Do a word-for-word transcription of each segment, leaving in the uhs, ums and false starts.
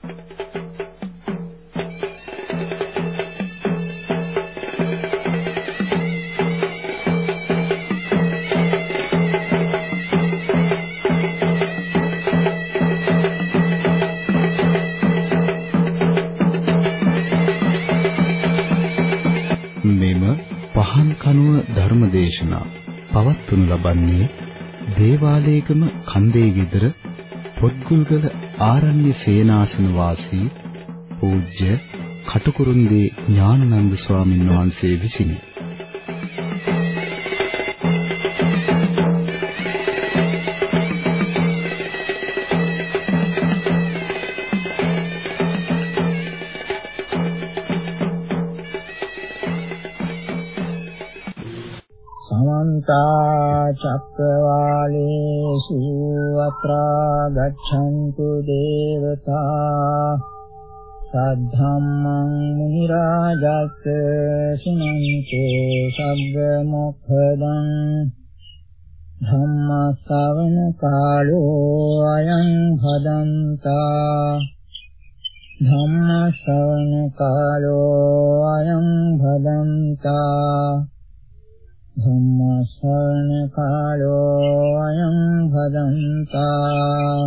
ධර්මදේශනා පවත්වනු ලබන්නේ දේවාලයේගම කන්දේ ගෙදර පොත්ගුල්ගල ආරණ්‍ය සේනාසන වාසී පූජ්‍ය කටුකුරුන්දී ඥානানন্দ ස්වාමීන් වහන්සේ විසිනි. චක්කවාලේසු අත්‍රා ගච්ඡන්තු දේවතා සද්ධම්මං මුනි රාජස්ස සුනන්තෝ සග්ග මොක්ඛදං ධම්ම ශ්‍රවණ කාලෝ අයං භදන්තා ධම්ම ශ්‍රවණ කාලෝ අයං භදන්තා ධම්ම ශ්‍රවණ කාලෝ අයං භදන්තා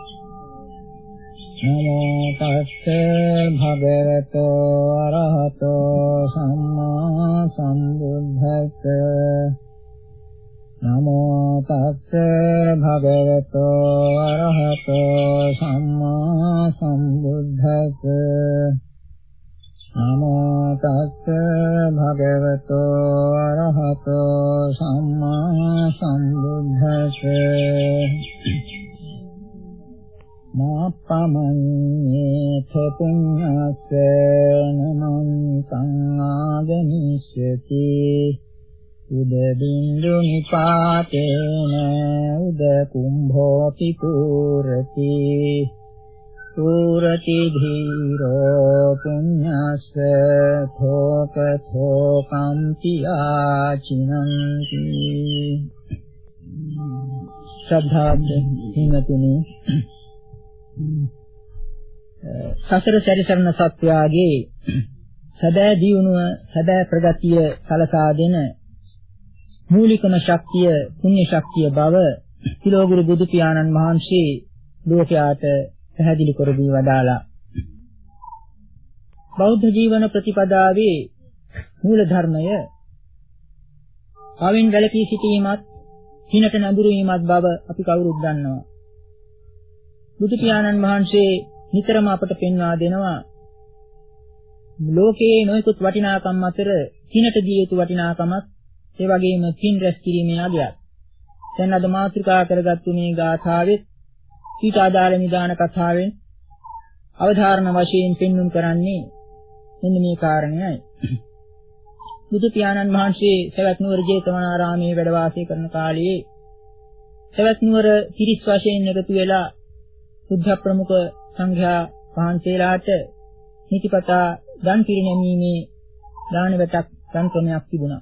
නමෝ තස්සේ භගවතෝ අරහතෝ සම්මා සම්බුද්දස්සේ නමෝ තස්සේ භගවතෝ අරහතෝ සම්මා සම්බුද්දස්සේ නමෝ තස්සේ භගවතෝ අරහතෝ සම්මා සම්බුද්දස්සේ මාපමඤ්ඤේත පුඤ්ඤස්සේ නමං සංආගමිष्यති උද බින්දු නිපාතේන උද කුම්භෝපි පුරති පුරති ධීරෝ පුඤ්ඤස්ස thok thokam tiyacinanti ශ්‍රද්ධාවන්ත හිමිතුනි සසර සැරිසරන සත්‍යයේ සදා දියුණුව සදා ප්‍රගතිය සලසා දෙන මූලිකම ශක්තිය පුණ්‍ය ශක්තිය බව තිලෝගුරු බුදු පියාණන් වහන්සේ ලෝකයාට පැහැදිලි කර දී වදාලා බෞද්ධ ජීවන ප්‍රතිපදාවේ මූල ධර්මය පවෙන් වැළකී සිටීමත් හිනට නැඹුරු වීමත් බව අපි කවුරුත් දන්නවා. බුදු පියාණන් වහන්සේ නිතරම අපට පෙන්වා දෙනවා ලෝකයේ නොයෙකුත් වටිනාකම් අතර හිනට දිය යුතු වටිනාකමක් ඒ වගේම පින් රැස් කිරීමේ අගයත්. දැන් අද මාතෘකා කරගත්තු මේ ගාථාවෙත් ඊට ආදාළ නිදාන කතාවෙන් අවධාරණ වශයෙන් පෙන්වුම් කරන්නේ මෙන්න මේ කාරණයයි. බුදු පියාණන් වහන්සේ සවැත් නුවර ජේතවනාරාමයේ වැඩ වාසය කරන කාලයේ සවැත් නුවර තිරිස් වශයෙන් එකතු වෙලා බුද්ධ ප්‍රමුඛ සංඝයා වහන්සේලාට නිතිපතා දන් පිරිනැමීමේ දාන වැටක් දන් ක්‍රමයක් තිබුණා.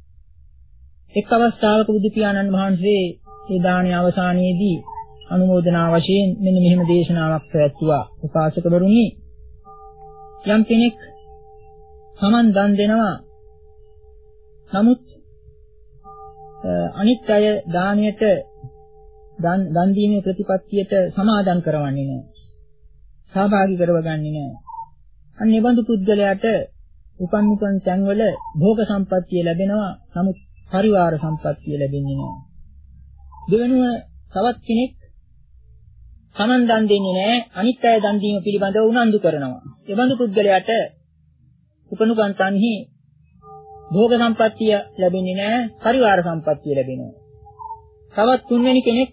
එක් අවස්ථාවක බුදු පියාණන් වහන්සේ ඒ දානයේ අවසානයේදී අනුමෝදනා වශයෙන් මෙන්න මෙහෙම දේශනාවක් පැවැත්වුවා. උපාසකවරුනි, යම් කෙනෙක් සමන් දන් දෙනවා නමුත් අනිත් අය දානයට දන් දන් දීමේ ප්‍රතිපත්තියට සමාදන් කරවන්නේ නැහැ. සහභාගී කරවගන්නේ නැහැ. අන්න ඒ බඳු පුද්ගලයාට උපන් උපන් තැන්වල භෝග සම්පත්තිය ලැබෙනවා. නමුත් පරිවාර සම්පත්තිය ලැබෙන්නේ නැහැ. දෙවෙනුව තවත් කෙනෙක් සමන් දන් දෙන්නේ නැහැ. අනිත් අය දන් දීම පිළිබඳව උනන්දු කරනවා. ඒ බඳු පුද්ගලයාට උපන් උපන් තන්හි භෝග සම්පත්තිය ලැබෙන්නේ නැහැ. පරිවාර සම්පත්තිය ලැබෙනවා. තවත් තුන්වෙනි කෙනෙක්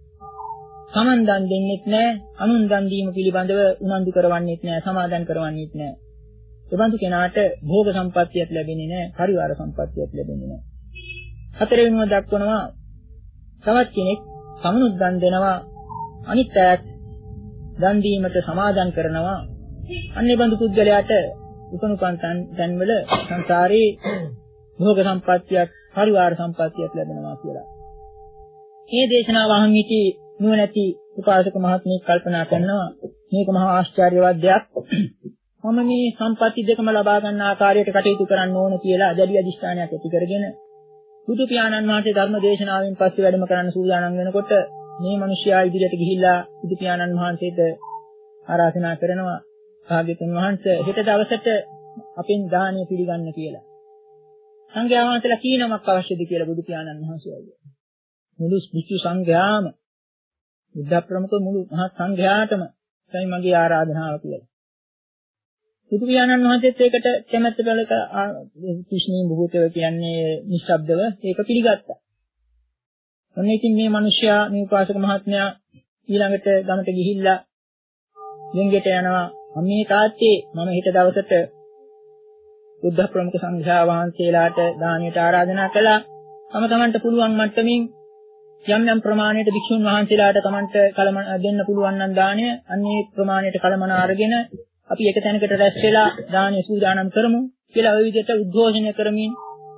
සමන් දන් දෙන්නෙත් නැහැ. අනුන් දන් දීම පිළිබඳව උනන්දු කරවන්නෙත් නැහැ. සමාදන් කරවන්නෙත් නැහැ. ඒ බඳු කෙනාට භෝග සම්පත්තියක් ලැබෙන්නේ නැහැ. පරිවාර සම්පත්තියක් ලැබෙන්නේ නැහැ. හතරවෙනිව දක්වනවා තවත් කෙනෙක් සමනුත් දන් දෙනවා. අනිත් අයත් දන් දීමට සමාදන් කරනවා. අන්නේ බඳු පුද්ගලයාට උපනුපන් තන්වල සංසාරේ භෝග සම්පත්තියක් පරිවාර සම්පත්තියක් ලැබෙනවා කියලා. මේ දේශනාව අහන් සිටි නුවණැති උපාසක මහත්මයෙක් කල්පනා කරනවා මේක මහා ආශ්චර්යවත් දෙයක්. මම මේ සම්පatti දෙකම ලබා ගන්න ආකාරයට කටයුතු කරන්න ඕන කියලා දැඩි අධිෂ්ඨානයක් ඇති කරගෙන බුදු පියාණන් වහන්සේ ධර්ම දේශනාවෙන් පස්සේ වැඩම කරන්න සූදානම් වෙනකොට මේ මිනිස්යා ඉදිරියට ගිහිල්ලා බුදු පියාණන් වහන්සේට ආරාධනා කරනවා භාග්‍යතුන් වහන්සේ හෙට දවසට අපෙන් දානය පිළිගන්න කියලා. සංඝයා වහන්සේලා කීනමක් අවශ්‍යද කියලා බුදු පියාණන් වහන්සේ අහුවා. මුළු විශ්ව සංඝයාම බුද්ධ ප්‍රමුඛ මුළු මහත් සංඝයාටම තමයි මගේ ආරාධනාව කියලා. බුදු පියාණන් වහන්සේත් ඒකට කැමැත්ත බලක කිෂ්ණී බුහුතව කියන්නේ නිශ්ශබ්දව ඒක පිළිගත්තා. ඔන්න ඉතින් මේ මිනිසයා මේ උපාසක මහත්මයා ඊළඟට ගමට ගිහිල්ලා ගෙන්ගෙට යනවා. අම්මේ තාත්තේ මම හෙට දවසට බුද්ධ ප්‍රමුඛ සංඝයා වහන්සේලාට දානයට ආරාධනා කළා. තම තමන්ට පුළුවන් මට්ටමින් යම් යම් ප්‍රමාණයට භික්ෂුන් වහන්සේලාට තමන්ට කලමන දෙන්න පුළුවන් නම් දානය අන්නේ ප්‍රමාණයට කලමන අරගෙන අපි එක තැනකට රැස් වෙලා දානය සූදානම් කරමු කියලා ওই විදිහට උද්ඝෝෂණය කරමින්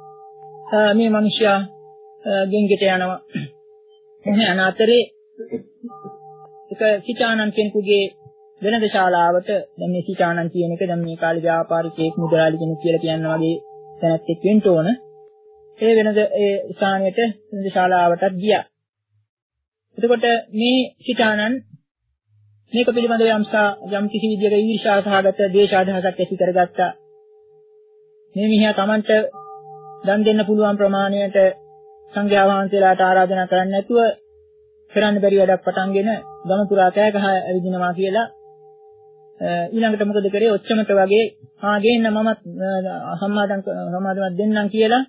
මේ මිනිසයා ගෙන්ගෙට යනවා. එහේ අනාතරේ එක සිතානන් කෙනෙකුගේ වෙනද ශාලාවට දැන් මේ සිතානන් කියන එක දැන් මේ කාලේ ව්‍යාපාරිකයෙක් මුදලාලි කෙනෙක් කියලා කියනවා වගේ තැනක් එක්ක වෙන්න ඕන. ඒ වෙනද ඒ ස්ථානයට වෙනද ශාලාවටත් ගියා. එතකොට මේ සිතානන් මේක පිළිබඳව යම්සා යම් කිසි විදියක ඊර්ෂ්‍යා සහගත ද්වේෂාදහසක් ඇති කරගත්තා. මේ මිනිහා Tamanට දන් දෙන්න පුළුවන් ප්‍රමාණයට සංඝයා වහන්සේලාට ආරාධනා කරන්නේ නැතුව කරන්න බැරි වැඩක් පටන්ගෙන ගම පුරා කෑ ගහ ඇවිදිනවා කියලා ඊළඟට මොකද කරේ ඔච්චමට වගේ ආ ගේන්න මමත් සම්මාදම් සම්මාදමක් දෙන්නම් කියලා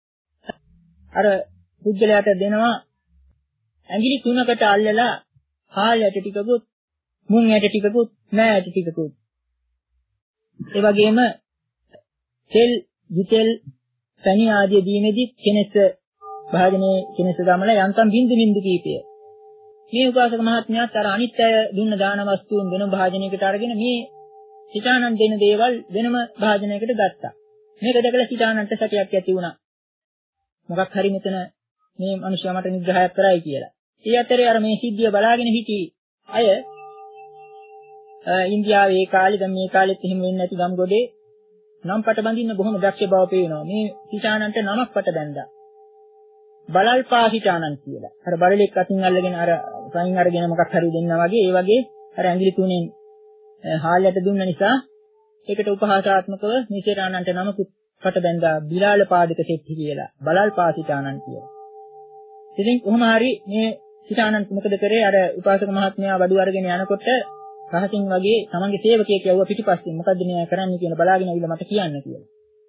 අර පුද්ගලයාට දෙනවා ඇඟිලි තුනකට අල්ලලා හාල් ඇට ටිකකුත් මුං ඇට ටිකකුත් නෑ ඇට ටිකකුත් ඒ වගේම තෙල් විතෙල් පැණි ආදී දීමේදී කෙනෙක් භාජනයේ කෙනෙක් ගමලා යන්තම් බින්දු බින්දු කීපය මේ උපාසක මහත්මයාත් අර අනිත් අය දුන්න දාන වස්තුන් වෙනම භාජනයකට අරගෙන මේ සිතානන් දෙන දේවල් වෙනම භාජනයකට ගත්තා. මේක දැකලා සිතානන්ට සැකයක් ඇති වුණා. මොකක් හරි මෙතන මේ මිනිස්සයා මට නිග්‍රහයක් කරයි කියලා. ඒ අතරේ අර මේ සිද්ධිය බලාගෙන හිටි අය ඉන්දියාවේ ඒ කාලේ දැන් මේ කාලෙත් එහෙම වෙන්නේ නැති ගම් ගොඩේ නම් පට බඳින්න බොහොම දක්ෂ බව පේනවා. මේ සිතානන්ට නමක් පට බැඳා. බලල්පා සිතානන් කියලා. අර බලලෙක් අතින් අල්ලගෙන අර සයින් අරගෙන මොකක් හරි දෙන්නා වගේ ඒ වගේ අර ඇඟිලි තුනෙන් හාල්යට දුන්න නිසා ඒකට උපහාසාත්මකව මේ සිතානන්ට නමකුත් පට බැඳා බිලාල පාදක සෙට්ටි කියලා. බලල්පා සිතානන් කියලා. ඉතින් කොහොම හරි මේ සිතානන් මොකද කරේ අර උපාසක මහත්මයා වඩු අරගෙන යනකොට රහසින් වගේ තමන්ගේ සේවකයෙක් යවුවා පිටිපස්සෙන් මොකද්ද මේ කරන්නේ කියලා බලාගෙන ඇවිල්ලා මට කියන්න කියලා.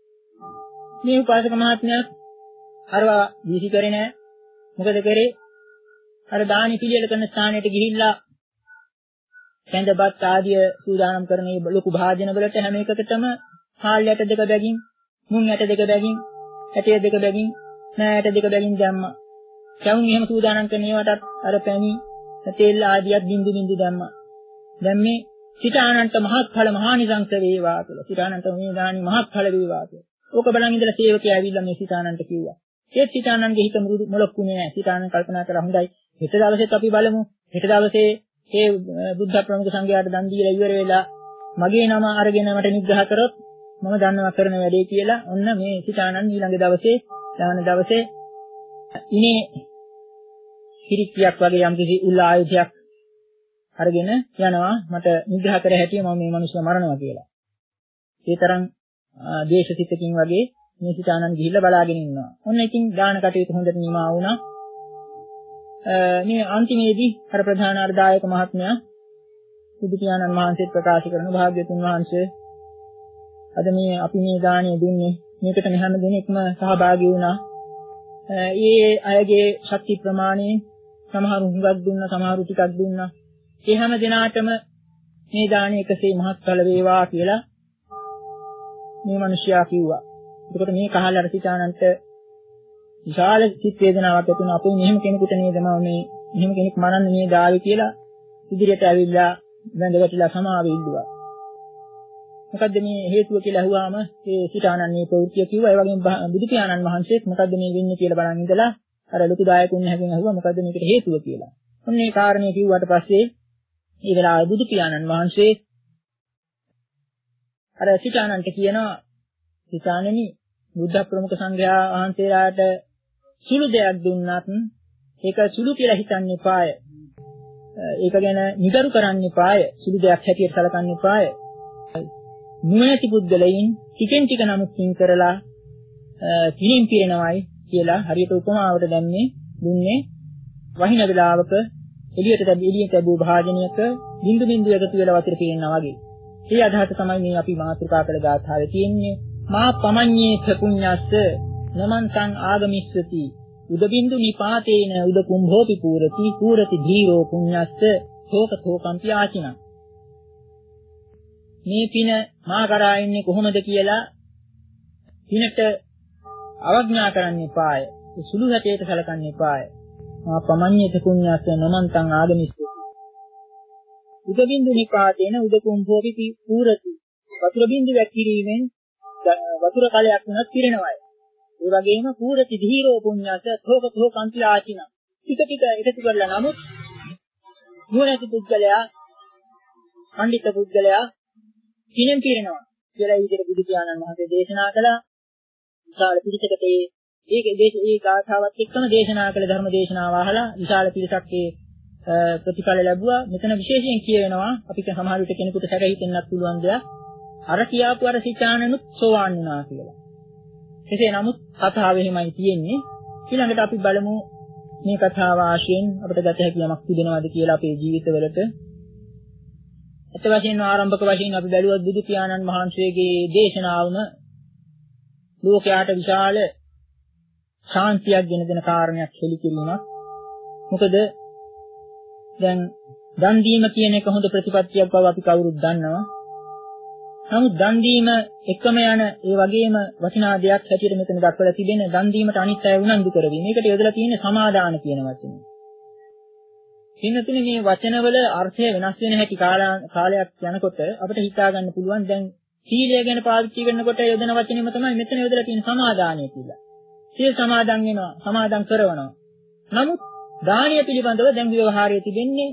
මේ උපාසක මහත්මයා අරවා දීසි කරේ නැහැ. මොකද කරේ? අර දානි පිළියෙල කරන ස්ථානයට ගිහිල්ලා සැඳබත් ආදිය සූදානම් කරන මේ ලොකු භාජන වලට හැම එකකටම හාල් යට දෙක බැගින්, මුං යට දෙක බැගින්, ඇටය දෙක බැගින්, නෑ යට දෙක බැගින් දැම්මා. කවුන් එහෙම සූදානම් කරන ඒවාටත් අර පැණි, තෙල් ආදියත් බින්දු බින්දු දැම්මා. දැන් මේ සිතානන්ට මහත් ඵල මහානිසංස වේවා කියලා. සිතානන්ට මේ දානි මහත් ඵල වේවා කියලා. ඕක බලන් ඉඳලා සේවකයා ඇවිල්ලා මේ සිතානන්ට කිව්වා. ඒ සිතානන්ගේ හිත මුරුදු මොලොක්ුනේ නැහැ. සිතානන් කල්පනා කරා හොඳයි. හෙට දවසෙත් අපි බලමු. හෙට දවසේ මේ බුද්ධ ප්‍රමුඛ සංඝයාට දන් දීලා ඉවර වෙලා මගේ නම අරගෙන මට නිග්‍රහ කරොත් මම දන්නවා කරන වැඩේ කියලා. ඔන්න මේ සිතානන් ඊළඟ දවසේ දාන දවසේ ඉනේ කිරික්කියක් වගේ යම්කිසි උල් ආයුධයක් අරගෙන යනවා මට නිග්‍රහ කර හැටිය මම මේ මිනිස්සු මරනවා කියලා. ඒ තරම් දේශසිතකින් වගේ මේ සිතානන් ගිහිල්ලා බලාගෙන ඉන්නවා. ඔන්න ඉතින් දාන කටයුතු හොඳට නිමා වුණා. මේ අන්තිමේදී අර ප්‍රධාන ආදායක මහත්මයා බුදු පියාණන් වහන්සේත් ප්‍රකාශ කරන භාග්‍යතුන් වහන්සේ අද මේ අපි මේ දාණය දුන්නේ මේකට හැම දෙනෙක්ම සහභාගී වුණා. ඒ අයගේ ශක්ති ප්‍රමාණය සමහරු හුඟක් දුන්නා සමහරු ටිකක් දුන්නා. ඒ හැම දිනාටම මේ දාණය එකසේ මහත්ඵල වේවා කියලා මේ මිනිසයා කිව්වා. එතකොට මේ කහල් අර සිතානන්ට විශාල සිත් වේදනාවක් ඇති වුණා. අපේ මෙහෙම කෙනෙකුට නේද මම මේ මෙහෙම කෙනෙක් මරන්න මේ දාවේ කියලා ඉදිරියට ඇවිල්ලා වැඳ වැටිලා සමාව ඉල්ලුවා. මොකද්ද මේ හේතුව කියලා අහුවාම ඒ සිතානන් මේ ප්‍රවෘත්තිය කිව්වා. ඒ වගේම බුදු පියාණන් වහන්සේත් මොකද්ද මේ වෙන්නේ කියලා බලන් ඉඳලා අර ලොකු දායකුන් හැගෙන් අහුවා මොකද්ද මේකට හේතුව කියලා. ඔන්නේ කාරණේ කිව්වට පස්සේ ඒ වෙලාවේ බුදු පියාණන් වහන්සේ අර සිතානන්ට කියනවා සිතානනි බුද්ධ ප්‍රමුඛ සංඝයා වහන්සේලාට සුළු දෙයක් දුන්නත් ඒක සුළු කියලා හිතන්න එපාය. ඒක ගැන නිගරු කරන්න එපාය. සුළු දෙයක් හැටියට සැලකන්න එපාය. නුවණැති පුද්ගලයන් ටිකෙන් ටික නමුත් තින් කරලා පිළිම් පිරෙනවයි කියලා හරියට උපමාවට දැම්මේ දුන්නේ වහින වෙලාවක එළියට දැබි එළියට ලැබූ භාජනයක බින්දු බින්දු එකතු වෙලා වතුර පිරෙනවා වගේ. ඒ අදහස තමයි මේ අපි මාතෘකා කළ ගාථාවේ තියෙන්නේ. මා පමඤ්ඤේ පුඤ්ඤස්ස නමන්තං ආගමිස්සති උද බින්දු නිපාතේන උද කුම්භෝපි පූරති පූරති ධීරෝ පුඤ්ඤස්ස ශෝක ශෝකම්පි ආචින. මේ පින මා කරා ඉන්නේ කොහොමද කියලා පිනට අවඥා කරන්න එපාය. සුළු හැටේට සැලකන්න එපාය. මා පමඤ්ඤේ පුඤ්ඤස්ස නමන්තං ආගමිස්සති උද බින්දු නිපාතේන උද කුම්භෝපි පූරති වතුර බින්දු වැක්කිරීමෙන් වතුර කලයක් වුණත් පිරෙනවායි. ඒ වගේම පූරති ධීරෝ පුඤ්ඤස තෝක තෝකන්ති ආචින. ටික ටික එකතු කරලා නමුත් නුවණැති පුද්ගලයා පඬිත පුද්ගලයා කිනෙන් පිරෙනවා කියලා විදිහට බුදු පියාණන් වහන්සේ දේශනා කළා. විශාල පිරිසකට ඒ ඒකේ දේශ ඒ ගාථාවත් එක්කම දේශනා කළ ධර්ම දේශනාව අහලා විශාල පිරිසක් ඒ ප්‍රතිඵල ලැබුවා. මෙතන විශේෂයෙන් කියවෙනවා අපිට සමහර විට කෙනෙකුට සැක හිතෙන්නත් පුළුවන් දෙයක්. අර කියාපු අර සිතානනුත් සෝවාන් වුණා කියලා. එසේ නමුත් කතාව එහෙමයි තියෙන්නේ. ඊළඟට අපි බලමු මේ කතාව ආශයෙන් අපිට ගත හැකි යමක් තිබෙනවද කියලා අපේ ජීවිතවලට. අත වශයෙන්ම ආරම්භක වශයෙන් අපි බැලුවොත් බුදු පියාණන් වහන්සේගේ දේශනාවම ලෝකයාට විශාල ශාන්තියක් ගෙන දෙන කාරණයක් හෙළිකිරීමක්. මොකද දැන් දන් දීම කියන එක හොඳ ප්‍රතිපත්තියක් බව අපි කවුරුත් දන්නවා. නමුත් දන් දීම එකම යන ඒ වගේම වටිනා දෙයක් හැටියට මෙතන දක්වලා තිබෙන දන් දීමට අනිත් අය උනන්දු කරවීම. මේකට යොදලා තියෙන්නේ සමාදාන කියන වචනේ. ඉන්නතුනේ මේ වචනවල අර්ථය වෙනස් වෙන හැටි කාලයක් යනකොට අපිට හිතා ගන්න පුළුවන් දැන් සීලය ගැන පාවිච්චි කරනකොට යොදන වචනේම තමයි මෙතන යොදලා තියෙන සමාදානය කියලා. සීල් සමාදන් වෙනවා, සමාදන් කරනවා. නමුත් දානීය පිළිබඳව දැන් ව්‍යවහාරයේ තිබෙන්නේ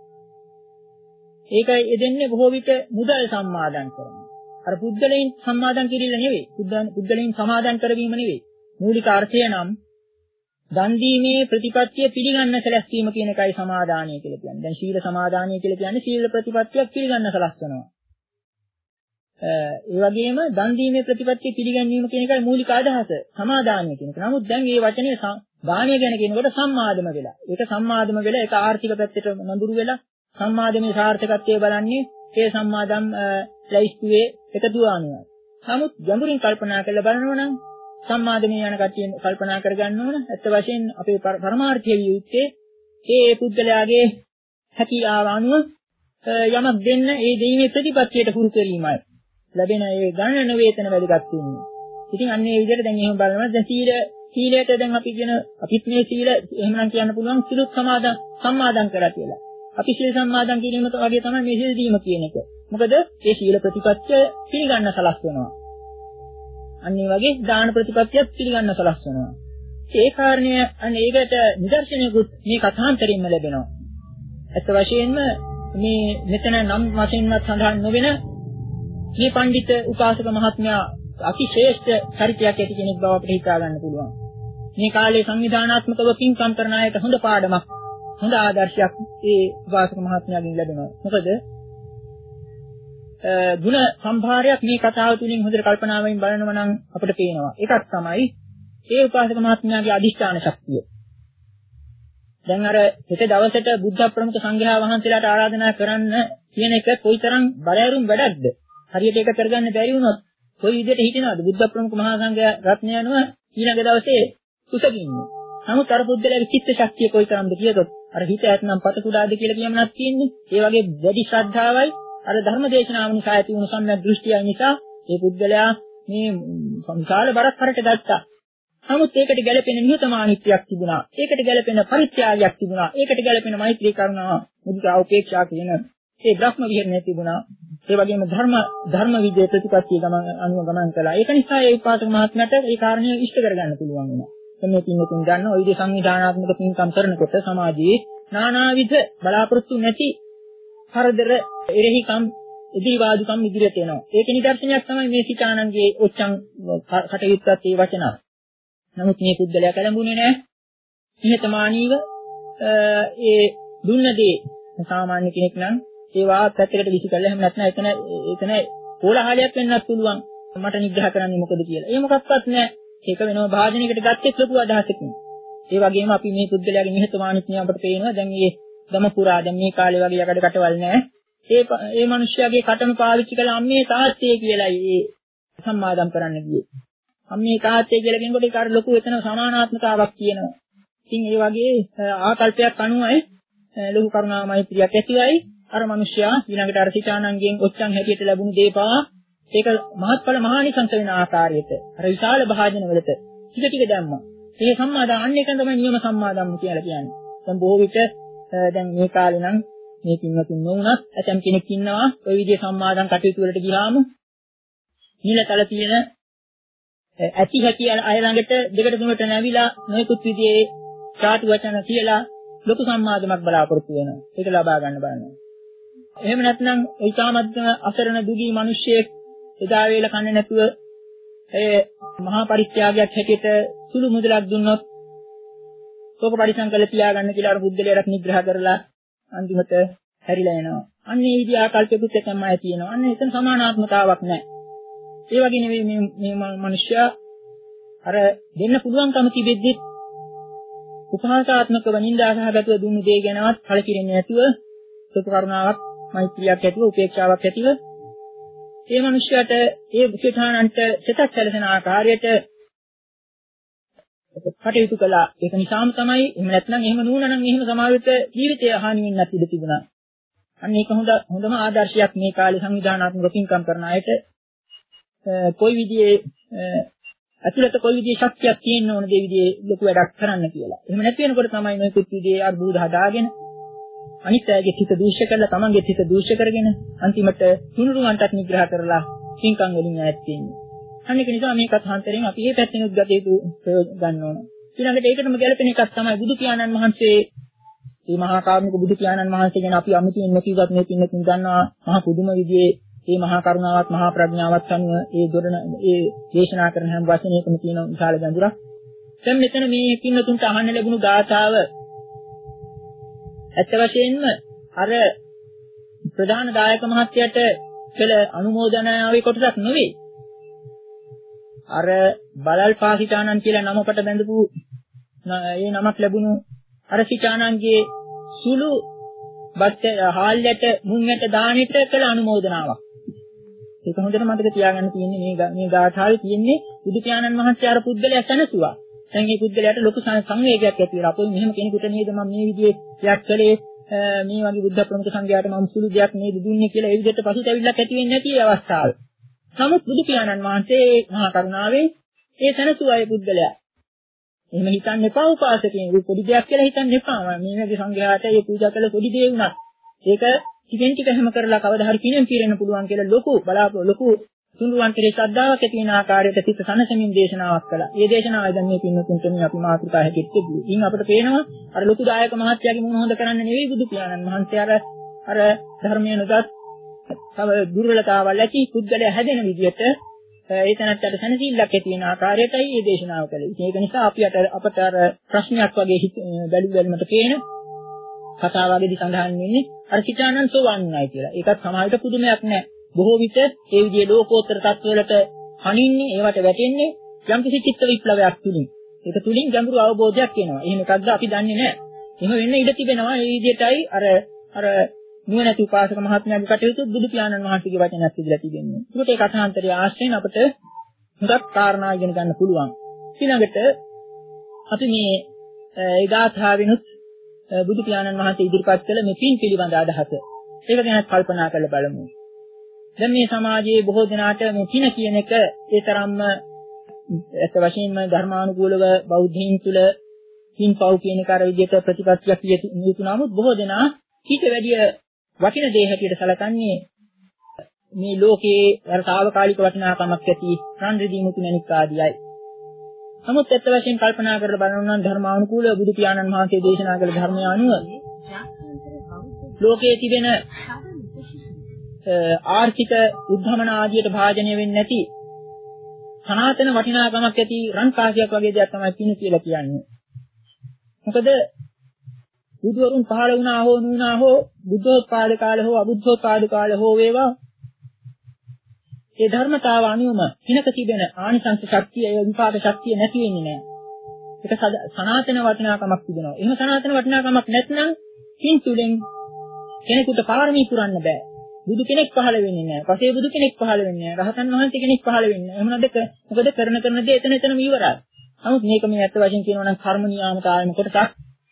ඒකයි එදෙන්නේ බොහෝ විට මුදල් සම්මාදන් කරනවා. අර පුද්ගලයන් සම්මාදන් කිරීම නෙවෙයි. පුද්ගලයන් සමාදන් කරවීම නෙවෙයි. මූලික අර්ථය නම් දන් දීමේ ප්‍රතිපත්තිය පිළිගන්න සැලැස්වීම කියන එකයි සමාදානය කියලා කියන්නේ. දැන් සීල සමාදානය කියලා කියන්නේ සීල ප්‍රතිපත්තියක් පිළිගන්න සලස්වනවා. ඒ වගේම දන් දීමේ ප්‍රතිපත්තිය පිළිගැනීම කියන එකයි මූලික අදහස. සමාදානය කියන එක. නමුත් දැන් මේ වචනේ දානය ගැන කියනකොට සම්මාදම වෙලා. ඒක සම්මාදම වෙලා ඒක ආර්ථික පැත්තට නඳුරු වෙලා සම්මාදමේ සාර්ථකත්වය බලන්නේ ඒ සම්මාදම් ලැයිස්තුවේ එකතු වුණා. නමුත් ගැඹුරින් කල්පනා කරලා බලනවා නම් සම්මාදමේ යන කට්ටිය කල්පනා කරගන්න ඕන. ඇත්ත වශයෙන් අපේ පරමාර්ථය වියුත්තේ ඒ පුද්ගලයාගේ හැකියාව අනුව යමක් දෙන්න ඒ දෙීමේ ප්‍රතිපත්තියට හුරු කිරීමයි. ලැබෙන ඒ ගණන වේතන වැදගත් වෙන්නේ. ඉතින් අන්න ඒ විදිහට දැන් එහෙම බලනවා දැන් සීල සීලයට දැන් අපි කියන අපිත් මේ සීල එහෙමනම් කියන්න පුළුවන් සිලුත් සමාදන් සම්මාදන් කරා කියලා. අපි සීල සම්මාදන් කිරීම වගේ තමයි මේ සීල දීම කියන එක. මොකද ඒ සීල ප්‍රතිපත්තිය පිළිගන්න සලස්වනවා. අන්න ඒ වගේ දාන ප්‍රතිපත්තියත් පිළිගන්න සලස්වනවා. ඒ කාරණය අන්න ඒකට නිදර්ශනයකුත් මේ කථාන්තරයෙන්ම ලැබෙනවා. අත් වශයෙන්ම මේ මෙතන නම් වශයෙන්වත් සඳහන් නොවන මේ පඬිත උපාසක මහත්මයා අතිශ්‍රේෂ්ඨ චරිතයක් ඇති කෙනෙක් බව අපිට හිතා ගන්න පුළුවන්. මේ කාලේ සංවිධානාත්මකව පින්කම් කරන අයට හොඳ පාඩමක්, හොඳ ආදර්ශයක් ඒ උපාසක මහත්මයාගෙන් ලැබෙනවා. මොකද ගුණ සම්භාරයක් මේ කතාව තුළින් හොඳට කල්පනාවෙන් බලනවා නම් අපිට පේනවා. එකක් තමයි ඒ උපාසක මහත්මයාගේ අදිෂ්ඨාන ශක්තිය. දැන් අර හෙට දවසට බුද්ධ ප්‍රමුඛ සංඝයා වහන්සේලාට ආරාධනා කරන්න කියන එක කොයිතරම් බලයරුම් වැඩක්ද? හරියට ඒක කරගන්න බැරි වුණොත් කොයි විදිහට හිටිනවද? බුද්ධ ප්‍රමුඛ මහා සංඝ රත්නය අනුව ඊළඟ දවසේ කුසගින්නේ. නමුත් අර බුද්ධලගේ චිත්ත ශක්තිය කොයිතරම්ද කියතොත් අර හිත ඇතනම් පත කුඩාද කියලා කියමනක් තියෙන්නේ. ඒ වගේ වැඩි ශ්‍රද්ධාවයි අර ධර්ම දේශනාව නිසා ඇති වුණු සම්‍යක් දෘෂ්ටිය නිසා ඒ බුද්ධලයා මේ සංසාර බරක් කරට ගත්තා. නමුත් ඒකට ගැළපෙන නිහතමානීත්වයක් තිබුණා. ඒකට ගැළපෙන පරිත්‍යාගයක් තිබුණා. ඒකට ගැළපෙන මෛත්‍රී කරුණාව, මුදිතා උපේක්ෂා කියන ඒ බ්‍රහ්ම විහරණය තිබුණා. ඒ වගේම ධර්ම ධර්ම විද්‍යාවේ ප්‍රතිපත්තිය ගමන් අනුව ගමන් කළා. ඒක නිසා ඒ උපාසක මහත්මයාට ඒ කාරණේ ඉෂ්ට කරගන්න පුළුවන් වුණා. මේ පින්තුන් ගන්න ওই විදිහ සංවිධානාත්මක පින්කම් කරනකොට සමාජයේ නානාවිධ බලාපොරොත්තු නැති හරදර එරෙහිකම් ඉදිරිවාදුකම් ඉදිරියට එනවා. ඒක නිදර්ශනයක් තමයි මේ සිතානන්ගේ ඔච්චම් කටයුත්තත් ඒ වචන. නමුත් මේ පුද්ගලයා කලඹුනේ නැහැ. නිහතමානීව ඒ දුන්න දේ සාමාන්‍ය කෙනෙක් නම් ඒවා පැත්තකට විසි කරලා එහෙම නැත්නම් එතන එතන කෝලහලයක් වෙන්නත් පුළුවන්. මට නිග්‍රහ කරන්නේ මොකද කියලා. ඒ මොකක්වත් නැහැ. ඒක වෙනම භාජනයකට ගත්තෙත් ලොකු අදහසකින්. ඒ වගේම අපි මේ පුද්ගලයාගේ නිහතමානීත්වය අපට පේනවා. දැන් මේ ගම පුරා දැන් මේ කාලේ වගේ යකඩ කටවල් නැහැ. ඒ ඒ මිනිස්යාගේ කටම පාවිච්චි කළ අම්මේ තාත්තේ කියලා ඒ සම්මාදම් කරන්න ගියේ. අම්මේ තාත්තේ කියලා කෙනෙකුට ඒක අර ලොකු එතන සමානාත්මතාවක් කියනවා. ඉතින් ඒ වගේ ආකල්පයක් අනුවයි ලොකු කරුණා මෛත්‍රියක් ඇතිවයි අර මිනිස්යා ඊළඟට අර සිතානන්ගෙන් ඔච්චම් හැටියට ලැබුණු දේපා ඒක මහත්ඵල මහානිසංස වෙන ආකාරයට අර විශාල භාජන වලට ටික ටික දැම්මා. ඒ සම්මාදම් අන්න එක තමයි නියම සම්මාදම් කියලා කියන්නේ. දැන් බොහෝ විට දැන් මේ කාලේ නම් මේ කින්නතුන් නොවුනත් ඇතම් කෙනෙක් ඉන්නවා ওই විදිහේ සම්මාදම් කටයුතු වලට ගියාම නිලතල තියෙන ඇති හැටි අය ළඟට දෙකට තුනකට නැවිලා නොයෙකුත් විදිහේ සාතු වචන කියලා ලොකු සම්මාදමක් බලාපොරොත්තු වෙනවා. ඒක ලබා ගන්න බලනවා. එහෙම නැත්නම් ඒ සාමද්ද අසරණ දුගී මිනිස්සෙක් එදා වේල කන්නේ නැතුව ඒ මහා පරිත්‍යාගයක් හැටියට සුළු මුදලක් දුන්නොත් සෝක පරිසම් කළ තියාගන්න කියලා අර බුද්ධලයට නිග්‍රහ කරලා අන්තිමට හැරිලා එනවා. අන්න ඒ විදිහ ආකල්පෙකුත් තමයි තියෙනවා. අන්න එතන සමානාත්මතාවක් නැහැ. ඒ වගේ නෙවෙයි මේ මේ මිනිස්සයා අර දෙන්න පුළුවන්කම තිබෙද්දි උපහාසාත්මකව නින්දාසහගතව දුන්නු දේ ගැනවත් කලකිරෙන්නේ නැතුව සුඛ කරුණාවක් මෛත්‍රියක් ඇතිව උපේක්ෂාවක් ඇතිව මේ මිනිස්සයාට ඒ විචාරණන්ට සිතක් සැලසෙන ආකාරයට කටයුතු කළා. ඒක නිසාම තමයි එහෙම නැත්නම් එහෙම නුනනම් එහෙම සමාජයට ජීවිතය හානි වෙන්නත් ඉඩ තිබුණා. අන්න ඒක හොඳ හොඳම ආදර්ශයක් මේ කාලේ සංවිධානාත්මක පින්කම් කරන අයට කොයි විදිහේ ඇතුළත කොයි විදිහේ ශක්තියක් තියෙන්න ඕනද ඒ විදිහේ ලොකු වැඩක් කරන්න කියලා. එහෙම නැති වෙනකොට තමයි මේ කුත් විදිහේ අර්බුද හදාගෙන අනිත් අයගේ හිත දූෂ්‍ය කරලා තමන්ගේ හිත දූෂ්‍ය කරගෙන අන්තිමට තුනුරුවන්ටත් නිග්‍රහ කරලා පින්කම් වලින් ඈත් වෙන්නේ. අන්න ඒක නිසා මේ කතාන්තරයෙන් අපි මේ පැත්තෙනුත් ගත යුතු ප්‍රයෝජන ගන්න ඕන. ඊළඟට ඒකටම ගැලපෙන එකක් තමයි බුදු පියාණන් වහන්සේ මේ මහා කාරුණික බුදු පියාණන් වහන්සේ ගැන අපි අමුතුවෙන් නොකියවත් මේ පින්නකින් ගන්නවා මහා පුදුම විදිහේ මේ මහා කරුණාවත් මහා ප්‍රඥාවත් අනුව ඒ දොරණ ඒ දේශනා කරන හැම වචනයකම තියෙන විශාල ගැඹුරක්. දැන් මෙතන මේ පින්නතුන්ට අහන්න ලැබුණු ගාථාව ඇත්ත වශයෙන්ම අර ප්‍රධාන දායක මහත්තයාට කළ අනුමෝදනාවේ කොටසක් නෙවෙයි. අර බලල් පාසිතානන් කියලා නමකට බැඳපු ඒ නමක් ලැබුණු අර සිතානන්ගේ සුළු බත් හාල්යට මුංගට දානෙට කළ අනුමෝදනාවක්. ඒක හොඳට මතක තියාගන්න තියෙන්නේ මේ මේ ගාථාවේ තියෙන්නේ බුදු පියාණන් වහන්සේ අර පුද්ගලයා සැනසුවා. දැන් මේ පුද්ගලයාට ලොකු සංවේගයක් ඇති වෙලා අපෝ මෙහෙම කෙනෙකුට නේද මම මේ විදිහේ දෙයක් කළේ මේ වගේ බුද්ධ ප්‍රමුඛ සංඝයාට මම සුළු දෙයක් නේද දුන්නේ කියලා ඒ විදිහට පසුතැවිල්ලක් ඇති වෙන්නේ නැති අවස්ථාව. නමුත් බුදු පියාණන් වහන්සේ මහා කරුණාවෙන් ඒ සැනසුවා ඒ පුද්ගලයා. එහෙම හිතන්න එපා උපාසකයන්. ඒ පොඩි දෙයක් කියලා හිතන්න එපා. මේ වගේ සංඝයාට මේ පූජා කළ පොඩි දේ වුණත් ඒක ටිකෙන් ටික හැම කරලා කවදා හරි පිනෙන් පිරෙන්න පුළුවන් කියලා ලොකු බලාපොරොත්තු ලොකු තුන්රුවන්තරේ ශ්‍රද්ධාවක් ඇති වෙන ආකාරයට සිත සනසමින් දේශනාවක් කළා. මේ දේශනාවයි දැන් මේ පින්නතුන්ට මේ අපි මාතෘකා හැටියට තිබුණේ. ඉතින් අපිට පේනවා අර ලොකු දායක මහත්තයාගේ මුණ හොඳ කරන්න නෙවෙයි බුදු පියාණන් වහන්සේ අර අර ධර්මයේ නොදත් තව දුර්වලතාවල් ඇති පුද්ගලයා හැදෙන විදිහට ඒ තැනට සැනසෙල්ලක් ඇති වෙන ආකාරයටයි මේ දේශනාව කළේ. ඒක නිසා අපි අපට අර ප්‍රශ්නයක් වගේ බැලු බැලමට පේන කතාවකදී සඳහන් වෙන්නේ අර සිතානන් සෝවන්නයි කියලා. ඒකත් සමාජයට පුදුමයක් නෑ. බොහෝ විට ඒ විදිහේ ලෝකෝත්තර තත්ත්වවලට හනින්නේ ඒවට වැටෙන්නේ යම් කිසි චිත්ත විප්ලවයක් තුලින්. ඒක තුලින් ගැඹුරු අවබෝධයක් එනවා. එහෙම එකක්ද අපි දන්නේ නෑ. එහෙම වෙන්න ඉඩ තිබෙනවා. ඒ විදිහටයි අර අර නුවණැති උපාසක මහත්මයාගේ කටයුතු බුදු පියාණන් වහන්සේගේ වචනයක් තිබිලා තිබෙන්නේ. ඒකට ඒ කථාන්තරය ආශ්‍රයෙන් අපිට හුඟක් කාරණා ඉගෙන ගන්න පුළුවන්. ඊළඟට අපි මේ ඒ ගාථාවෙනුත් බුදු පියාණන් වහන්සේ ඉදිරිපත් කළ මේ පින් පිළිබඳ අදහස ඒක ගැන කල්පනා කරලා බලමු. දැන් මේ සමාජයේ බොහෝ දෙනාට මේ පින කියන එක ඒ තරම්ම ඇත්ත වශයෙන්ම ධර්මානුකූලව බෞද්ධයින් තුළ පින්පව් කියන එක අර විදිහට ප්‍රතිපත්තියක් යොදු නමුත් බොහෝ දෙනා ඊට වැඩිය වටින දේ හැටියට සැලකන්නේ මේ ලෝකයේ අර తాවකාලික වටිනාකමක් ඇති රන් රිදී මුතු මණික් ආදියයි. නමුත් ඇත්ත වශයෙන් කල්පනා කරලා බලනවා නම් ධර්මානුකූලව බුදු පියාණන් වහන්සේ දේශනා කළ ධර්මය අනුව ලෝකයේ තිබෙන ආර්ථික උද්ධමන ආදියට භාජනය වෙන්නේ නැති සනාතන වටිනාකමක් ඇති රන් කාසියක් වගේ දෙයක් තමයි පින කියලා කියන්නේ. මොකද බුදුවරුන් පහළ වුණා හෝ නුණා හෝ බුද්ධෝත්පාද කාලේ හෝ අබුද්ධෝත්පාද කාලේ හෝ වේවා ඒ ධර්මතාව අනුවම පිනක තිබෙන ආනිසංස ශක්තිය ඒ විපාක ශක්තිය නැති වෙන්නේ නැහැ. ඒක සනාතන වටිනාකමක් තිබෙනවා. එහෙම සනාතන වටිනාකමක් නැත්නම් පින් තුලින් කෙනෙකුට පාරමී පුරන්න බෑ. බුදු කෙනෙක් පහළ වෙන්නේ නැහැ. පසේ බුදු කෙනෙක් පහළ වෙන්නේ නැහැ. රහතන් වහන්සේ කෙනෙක් පහළ වෙන්නේ නැහැ. එහෙම නැද්ද? මොකද කරන කරන දේ එතන එතනම ඉවරයි. නමුත් මේක මේ ඇත්ත වශයෙන් කියනවා නම් කර්ම නියාමතාවයම කොටසක්.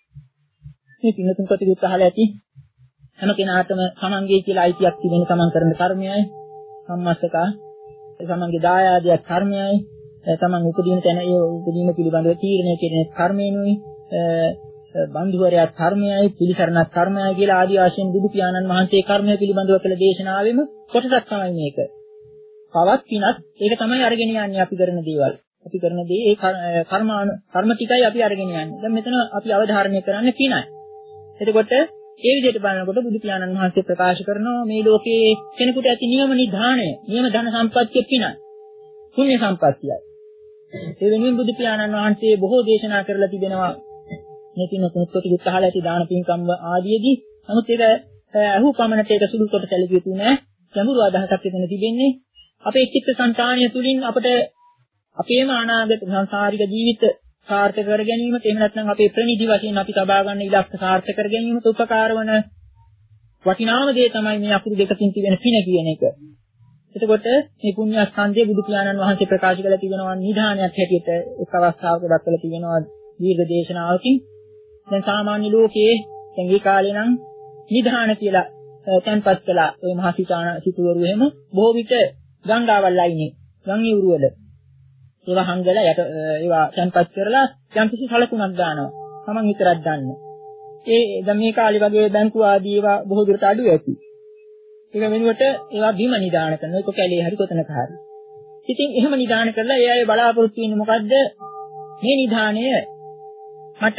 මේ පින්නතුන් කොටිකුත් අහලා ඇති. හැම කෙනාටම තමන්ගේ කියලා අයිතියක් තිබෙන තමන් කරන කර්මයයි. සම්මස්සකා තමන්ගේ දායාදයක් කර්මයයි. තමන් උපදීන තැන ඒ උපදීන පිළිබඳව තීරණය කෙරෙන කර්මයනුයි. බන්දුවරයා කර්මයයි පිළිසරණක් කර්මයයි කියලා ආදී වශයෙන් බුදු පියාණන් වහන්සේ කර්මය පිළිබඳව කළ දේශනාවෙම කොටසක් තමයි මේක. පවත් පිනත් ඒක තමයි අරගෙන යන්නේ අපි කරන දේවල්. අපි කරන දේ ඒ කර්මාන කර්ම ටිකයි අපි අරගෙන යන්නේ. දැන් මෙතන අපි අවධාරණය කරන්නේ පිනයි. එතකොට ඒ විදිහට බලනකොට බුදු පියාණන් වහන්සේ ප්‍රකාශ කරනවා මේ ලෝකයේ කෙනෙකුට ඇති නියම නිධානය, නියම ධන සම්පත්තිය පිනයි. පුණ්‍ය සම්පත්තියයි. ඒ වෙනුවෙන් බුදු පියාණන් වහන්සේ බොහෝ දේශනා කරලා තිබෙනවා. මේ පින තුනකට උත්සාහලා ඇති දාන පින්කම් ආදීදී. නමුත් ඒක අහු පමණට ඒක සුළු කොට සැලකිය යුතු නෑ. ගැඹුරු අදහසක් එතන තිබෙන්නේ. අපේ චිත්ත සංතානිය තුලින් අපට අපේම අනාගත සංසාරික ජීවිත සාර්ථක කර ගැනීමට එහෙම නැත්නම් අපේ ප්‍රනිධි වශයෙන් අපි තබා ගන්න ඉලක්ක සාර්ථක කර ගැනීමට උපකාර වන වටිනාම දේ තමයි මේ අකුරු දෙකකින් තිබෙන පින කියන එක. එතකොට මේ පුණ්‍ය ස්කන්ධය බුදු පියාණන් වහන්සේ ප්‍රකාශ කළා තිබෙනවා නිධානයක් හැටියට එක් අවස්ථාවක දක්වලා තිබෙනවා දීර්ඝ දේශනාවකින්. දැන් සාමාන්‍ය ලෝකයේ දැන් මේ කාලේ නම් නිධාන කියලා තැන්පත් කළා ඔය මහසිතාන සිටුවරු එහෙම බොහෝ විට ගංගාවල් අයිනේ ගම් ඉවුරු වල ඒවා හංගලා යට ඒවා තැන්පත් කරලා යම් කිසි සලකුණක් දානවා. Taman විතරක් දාන්න. ඒ දැන් මේ කාලේ වගේ බැංකු ආදී ඒවා බොහෝ දුරට අඩු ඇති. ඒක වෙනුවට ඒවා බිම නිදාන කරනවා. ඒක කැලේ හරි කොතනක හරි. ඉතින් එහෙම නිදාන කරලා ඒ අය බලාපොරොත්තු වෙන්නේ මොකද්ද? මේ නිදාණය මට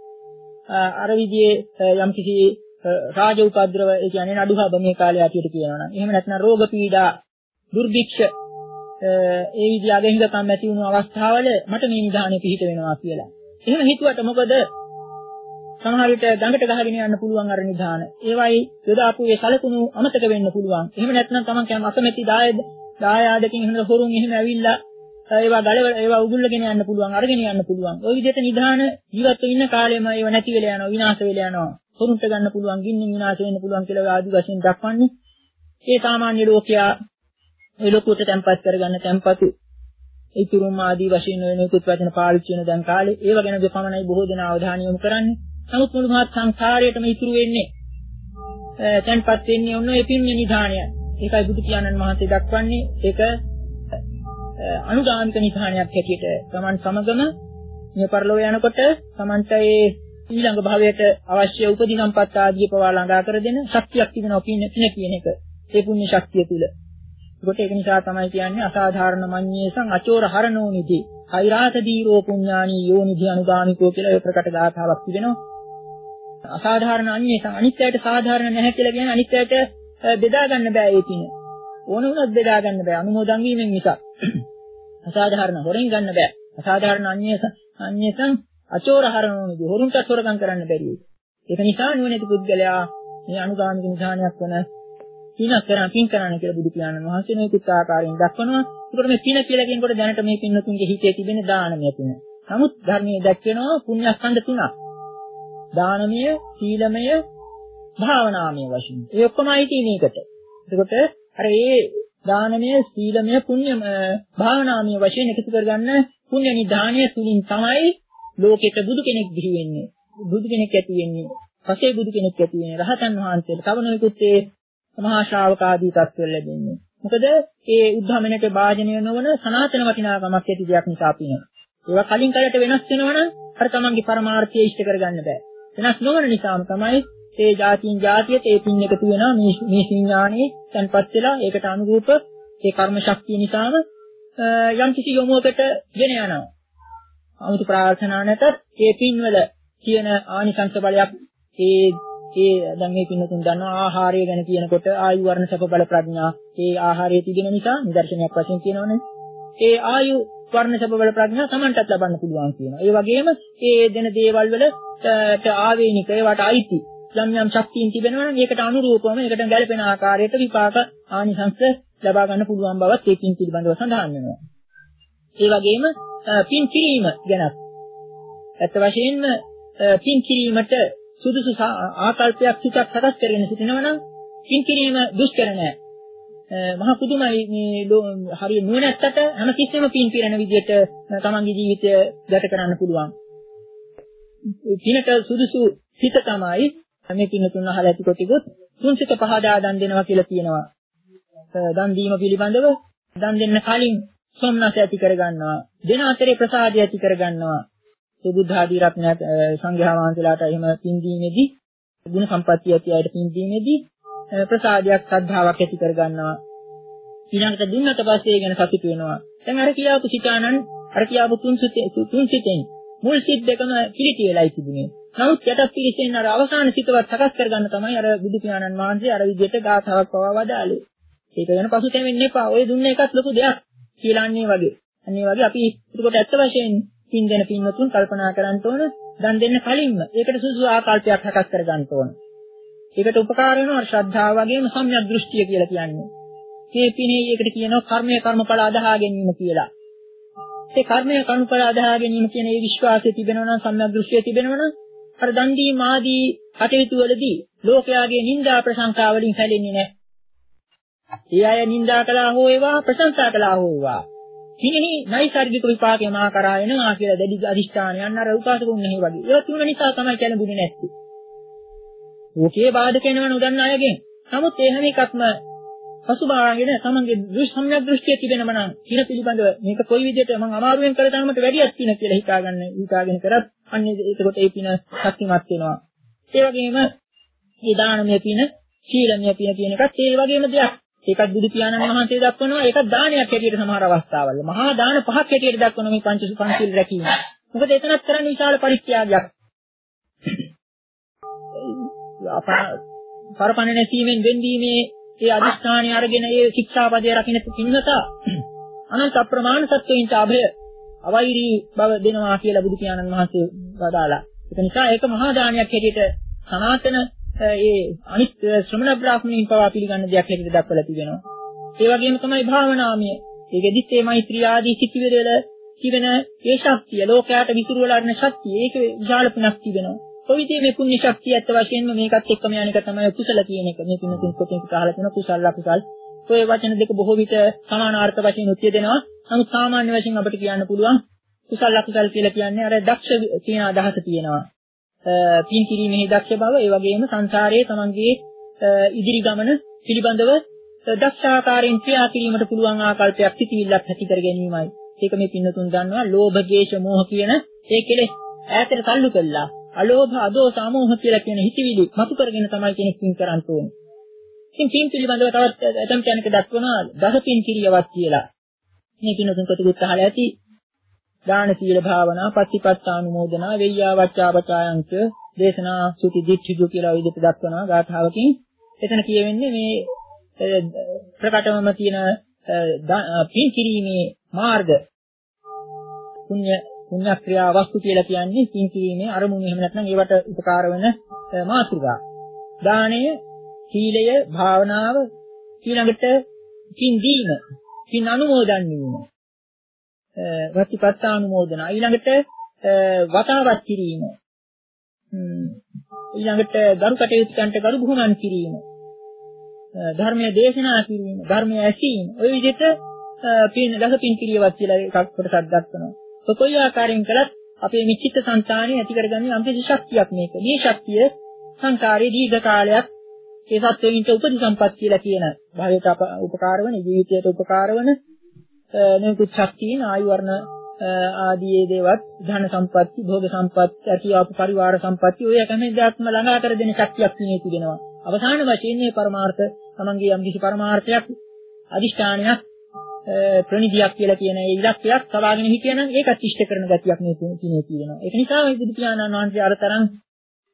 අර විදිහේ යම් කිසි රාජ උපද්‍රව ඒ කියන්නේ නඩුහබ මේ කාලේ ඇටියට කියනවා නම් එහෙම නැත්නම් රෝග පීඩා දුර්භික්ෂ ඒ විදිහ අගහිඟකම් ඇති වුණු අවස්ථාවල මට මේ නිදාණය පිහිට වෙනවා කියලා. එහෙම හිතුවට මොකද සමහර විට ගඟට ගහගෙන යන්න පුළුවන් අර නිදාන. ඒවයි යොදාපු ඒ සලකුණු අමතක වෙන්න පුළුවන්. එහෙම නැත්නම් Taman කැම අකමැති දායද දායාදකින් එහෙම හොරුන් එහෙම ඇවිල්ලා ඒවා ගලව ඒවා උගුල්ලගෙන යන්න පුළුවන් අරගෙන යන්න පුළුවන්. ওই විදිහට නිදාන ජීවත් වෙන්න කාලෙම ඒවා නැති වෙලා යනවා විනාශ වෙලා යනවා. හොරුන්ට ගන්න පුළුවන් ගින්නෙන් විනාශ වෙන්න පුළුවන් කියලා ආදි වශයෙන් දක්වන්නේ. ඒ සාමාන්‍ය ලෝකයා ඒ ලෝකයට තැම්පත් කරගන්න තැම්පතු ඒ තුරුම් ආදී වශයෙන් වෙන උකුත් වචන පාවිච්චි වෙන දැන් කාලේ ඒව ගැන දෙපමණයි බොහෝ දෙනා අවධානය යොමු කරන්නේ. නමුත් මුළු මහත් සංසාරයේටම ඉතුරු වෙන්නේ තැන්පත් වෙන්නේ ඔන්න ඒ පින් නිධානය. ඒකයි බුදු පියාණන් වහන්සේ දක්වන්නේ ඒක අනුගාමික නිධානයක් හැටියට. Taman සමගම මේ පරලෝක යනකොට Tamanට ඒ ඊළඟ භවයට අවශ්‍ය උපදී සම්පත් ආදී පවා ළඟා කර දෙන ශක්තියක් තිබෙනවා පින් පින කියන එක. ඒ පුණ්‍ය ශක්තිය තුල. ඒකට ඒක නිසා තමයි කියන්නේ අසාධාරණ මඤ්ඤේසං අචෝර හරණෝ නිදි. කෛරාත දීරෝ පුඤ්ඤානී යෝනිධි අනුගාමිකෝ කියලා ඒ ප්‍රකට ගාථාවක් තිබෙනවා. අසාධාරණ අඤ්ඤේසං අනිත්‍යයට සාධාරණ නැහැ කියලා කියන්නේ අනිත්‍යයට බෙදා ගන්න බෑ ඒ පින. ඕන වුණත් බෙදා ගන්න බෑ අනුමෝදන් වීමෙන් මිසක්. අසාධාරණ හොරෙන් ගන්න බෑ. අසාධාරණ අඤ්ඤේසං අඤ්ඤේසං අචෝර හරණෝ නිදි. හොරුන්ට හොරකම් කරන්න බැරි. ඒක නිසා නුවණැති පුද්ගලයා මේ අනුගාමික නිධානයක් වන පින කරන් පින් කරන්න කියලා බුදු පියාණන් වහන්සේ මේ කුත් ආකාරයෙන් දක්වනවා. ඒකට මේ පින කියලා කියනකොට දැනට මේ පින්නතුන්ගේ හිතේ තිබෙන දානමය පින. නමුත් ධර්මයේ දැක්වෙනවා පුණ්‍යස්කන්ධ තුනක්. දානමය, සීලමය, භාවනාමය වශයෙන්. ඒ ඔක්කොමයි තියෙන එකට. එතකොට අර ඒ දානමය, සීලමය, පුණ්‍ය භාවනාමය වශයෙන් එකතු කරගන්න පුණ්‍ය නිධානය තුලින් තමයි ලෝකෙට බුදු කෙනෙක් බිහි වෙන්නේ. බුදු කෙනෙක් ඇති වෙන්නේ. පසේ බුදු කෙනෙක් ඇති වෙන්නේ. රහතන් වහන්සේට තවනෙකුත් ඒ මහා ශ්‍රාවක ආදී තත්ත්වවල ලැබෙන්නේ. මොකද ඒ උද්ධමනයට භාජනය නොවන සනාතන වටිනාකමක් ඇති දෙයක් නිසා පින. ඒවා කලින් කලට වෙනස් වෙනවනම් අර තමන්ගේ පරමාර්ථය ඉෂ්ට කරගන්න බෑ. වෙනස් නොවන නිසාම තමයි ඒ જાතියින් જાතියට ඒ පින් එකතු වෙනවා මේ මේ විඥානේ තන්පත් වෙලා ඒකට අනුරූප ඒ කර්ම ශක්තිය නිසාම යම් කිසි යොමුවකට ගෙන යනවා. 아무තු ප්‍රාර්ථනා නැතත් ඒ පින්වල තියෙන ආනිසංස බලයක් ඒ ඒ දැන් මේ පින්නතුන් දන්නවා ආහාරය ගැන කියනකොට ආයු වර්ණ සැප බල ප්‍රඥා ඒ ආහාරයේ තිබෙන නිසා නිදර්ශනයක් වශයෙන් කියනවනේ. ඒ ආයු වර්ණ සැප බල ප්‍රඥා Tamanටත් ලබන්න පුළුවන් කියනවා. ඒ වගේම ඒ දෙන දේවල් වලට ආවේනික ඒවට අයිති යම් යම් ශක්තියින් තිබෙනවා නම් ඒකට අනුරූපවම ඒකට ගැළපෙන ආකාරයට විපාක ආනිසංස ලබා ගන්න පුළුවන් බවත් ඒකින් පිළිබඳව සඳහන් වෙනවා. ඒ වගේම පින් කිරීම ගැන ඇත්ත වශයෙන්ම පින් කිරීමට සුදුසු ආකල්පයක් සිතක් සකස් කරගෙන සිටිනවා නම් පින් කිරීම දුෂ්කර නෑ. මහා පුදුමයි මේ හරිය නුවණැත්තට හැම කිසිම පින් පිරෙන විදිහට තමන්ගේ ජීවිතය ගත කරන්න පුළුවන්. පිනට සුදුසු සිත තමයි මේ පින් තුන අහලා ඇති කොටිකුත් තුන් සිත පහදා දන් දෙනවා කියලා කියනවා. දන් දීම පිළිබඳව දන් දෙන්න කලින් සොම්නස ඇති කරගන්නවා. දෙන අතරේ ප්‍රසාදය ඇති කරගන්නවා. ඒ බුද්ධ ආදී රත්නයන් සංඝයා වහන්සේලාට එහෙම පින් දීමේදී ගුණ සම්පත්තිය ඇති අයට පින් දීමේදී ප්‍රසාදයක් ශ්‍රද්ධාවක් ඇති කරගන්නවා. ඊළඟට දුන්නට පස්සේ ඒ ගැන සතුටු වෙනවා. දැන් අර කියාපු සිතානන් අර කියාපු තුන් සිතෙන් තුන් සිතෙන් මුල් සිත් දෙකම පිළිටි වෙලායි තිබුණේ. නමුත් යටත් පිළිසෙන් අර අවසාන සිතවත් සකස් කරගන්න තමයි අර බුදු පියාණන් වහන්සේ අර විදිහට ගාථාවක් පවා වදාළේ. ඒක ගැන පසුතැවෙන්න එපා. ඔය දුන්න එකත් ලොකු දෙයක් කියලා අන්නේ වගේ. අන්නේ වගේ අපි ඒකට ඇත්ත වශයෙන් පින් දෙන පින්වතුන් කල්පනා කරන්න ඕන. දන් දෙන්න කලින්ම ඒකට සුසු ආකල්පයක් හකස් කර ගන්න ඕන. ඒකට උපකාර වෙනවා ශ්‍රද්ධාව වගේම සම්‍යක් දෘෂ්ටිය කියලා කියන්නේ. මේ පිනේ ඒකට කියනවා කර්මය කර්මඵල අදහා ගැනීම කියලා. ඒ කර්මය කර්මඵල අදහා ගැනීම කියන ඒ විශ්වාසය තිබෙනවා නම් සම්‍යක් දෘෂ්ටිය තිබෙනවා නම් අර දන් දීම ආදී කටයුතු වලදී ලෝකයාගේ නිന്ദා ප්‍රශංසා වලින් සැලෙන්නේ නැහැ. ඒ අය නිന്ദා කළා හෝ ඒවා ප්‍රශංසා කළා හෝ ඒවා කිනෙහි නයිසර්ගික විපාකේ මා කරා එනවා කියලා දැඩි අදිෂ්ඨානයන් අර උපාසකුන් නෙහි වගේ. ඒක තුන නිසා තමයි කැළඹුණේ නැත්තේ. ඕකේ බාධක වෙනව නොදන්න අයගෙන්. නමුත් ඒ හැම එකක්ම පසුබාගෙන තමන්ගේ දෘෂ්ටි සම්‍යක් දෘෂ්ටිය තිබෙනම නම් කින පිළිබඳව මේක කොයි විදිහට මම අමාරුවෙන් කළ තරමට වැඩියක් තියෙන කියලා හිතාගන්න හිතාගෙන කරත් අන්නේ ඒකට ඒ පින ශක්තිමත් වෙනවා. ඒ වගේම මේ දානමය පින, සීලමය පින කියන එකත් ඒ වගේම දෙයක්. ඒකත් බුදු පියාණන් වහන්සේ දක්වනවා. ඒකත් දානයක් හැටියට සමහර අවස්ථාවල. මහා දාන පහක් හැටියට දක්වන මේ පංච පංචශීල රැකීම. මොකද එතනත් කරන්නේ විශාල පරිත්‍යාගයක්. පරපණ නැසීමෙන් වෙන්දීමේ ඒ අදිස්ථානය අරගෙන ඒ ශික්ෂාපදයේ රකින්න පින්නතා අනන්ත අප්‍රමාණ සත්වයින්ට අභය අවෛරී බව දෙනවා කියලා බුදු පියාණන් වහන්සේ වදාලා. ඒක නිසා ඒක මහා දානයක් හැටියට සනාතන ඒ අනිත් ශ්‍රමණ බ්‍රාහ්මණයින් පවා පිළිගන්න දෙයක් හැටියට දක්වලා තිබෙනවා. ඒ වගේම තමයි භාවනාමය. ඒකෙදිත් මේ මෛත්‍රී ආදී සිතිවිලි තිබෙන ඒ ශක්තිය ලෝකයට විසිරුවලා යන ශක්තිය ඒක විශාල පුණක් තිබෙනවා. කොවිදී මේ පුණ්‍ය ශක්තිය ඇත්ත වශයෙන්ම මේකත් එක්කම යන එක තමයි කුසල කියන එක. මේ පින්නතුන් කොටින් කාලා තියෙන කුසල අකුසල්. ඔය වචන දෙක බොහෝ විට සමානාර්ථ වශයෙන් උත්ය දෙනවා. නමුත් සාමාන්‍ය වශයෙන් අපිට කියන්න පුළුවන් කුසල අකුසල් කියලා කියන්නේ අර දක්ෂ කියන අදහස තියෙනවා. පින් කිරීමේ දක්ෂ බව ඒ වගේම සංසාරයේ තමන්ගේ ඉදිරි ගමන පිළිබඳව දක්ෂාකාරයෙන් ක්‍රියා කිරීමට පුළුවන් ආකල්පයක් සිටිවිල්ලක් ඇති කර ගැනීමයි. ඒක මේ පින්නතුන් දන්නවා. ලෝභ, ද්වේෂ, මෝහ කියන ඒ කෙලෙස් ඈතට තල්ලු කළා. අලෝභ, අදෝස, අමෝහ කියලා කියන හිතවිලි මතු කරගෙන තමයි කෙනෙක් පින් කරන්න ඕනේ. ඉතින් පින් පිළිබඳව තවත් ඇතම් කෙනෙක් දක්වනවා දස පින් කිරියවත් කියලා. මේ පින්නතුන් කටුකුත් අහලා ඇති. දාන සීල භාවනා පත්තිපත්තානුමෝදනා වෙය්‍යා වච්චාපචායංච දේශනා සුති දිට්ඨිජු කියලා විදිහට දක්වනවා ගාථාවකින්. එතන කියවෙන්නේ මේ ප්‍රකටවම තියෙන පින් කිරීමේ මාර්ග පුණ්‍ය පුණ්‍ය ක්‍රියා වස්තු කියලා කියන්නේ පින් කිරීමේ අරමුණු. එහෙම නැත්නම් ඒවට උපකාර වෙන මාතෘකා. දානය, සීලය, භාවනාව, ඊළඟට පින් දීම, පින් අනුමෝදන් වීම, වත්තිපත්තානුමෝදන, ඊළඟට වතාවත් කිරීම, ඊළඟට ගරු කටයුත්තන්ට ගරු බුහුමන් කිරීම, ධර්මයේ දේශනා කිරීම, ධර්මයේ ඇසීම, ඔය විදිහට පින් දස පින් කිරියවත් කියලා එකක් කොටසක් දක්වනවා. කොයි ආකාරයෙන් කළත් අපේ මිච්ඡිත සංතානය ඇති කරගන්නේ අම්පිසි ශක්තියක් මේක. මේ ශක්තිය සංකාරයේ දීර්ඝ කාලයක් ඒ සත්වයින්ට උපදි සම්පත් කියලා කියන භාවයට උපකාර වන ජීවිතයට උපකාර වන නිකුත් ශක්තියන් ආයු වර්ණ ආදී දේවත් ධන සම්පatti, භෝග සම්පatti, අතිආප පරිවාර සම්පatti ඔය හැම දෙයක්ම ළඟා කර දෙන ශක්තියක් තියෙන තිබෙනවා. අවසාන වශයෙන් මේ පරමාර්ථ තමන්ගේ යම් කිසි පරමාර්ථයක් අදිෂ්ඨානයක් ප්‍රණිදියක් කියලා කියන ඒ ඉලක්කයක් සවාගෙන හිටියනම් ඒකත් ඉෂ්ට කරන ගතියක් මේ තුනේ තියෙනවා. ඒක නිසා මේ බුදු පියාණන් වහන්සේ අරතරන්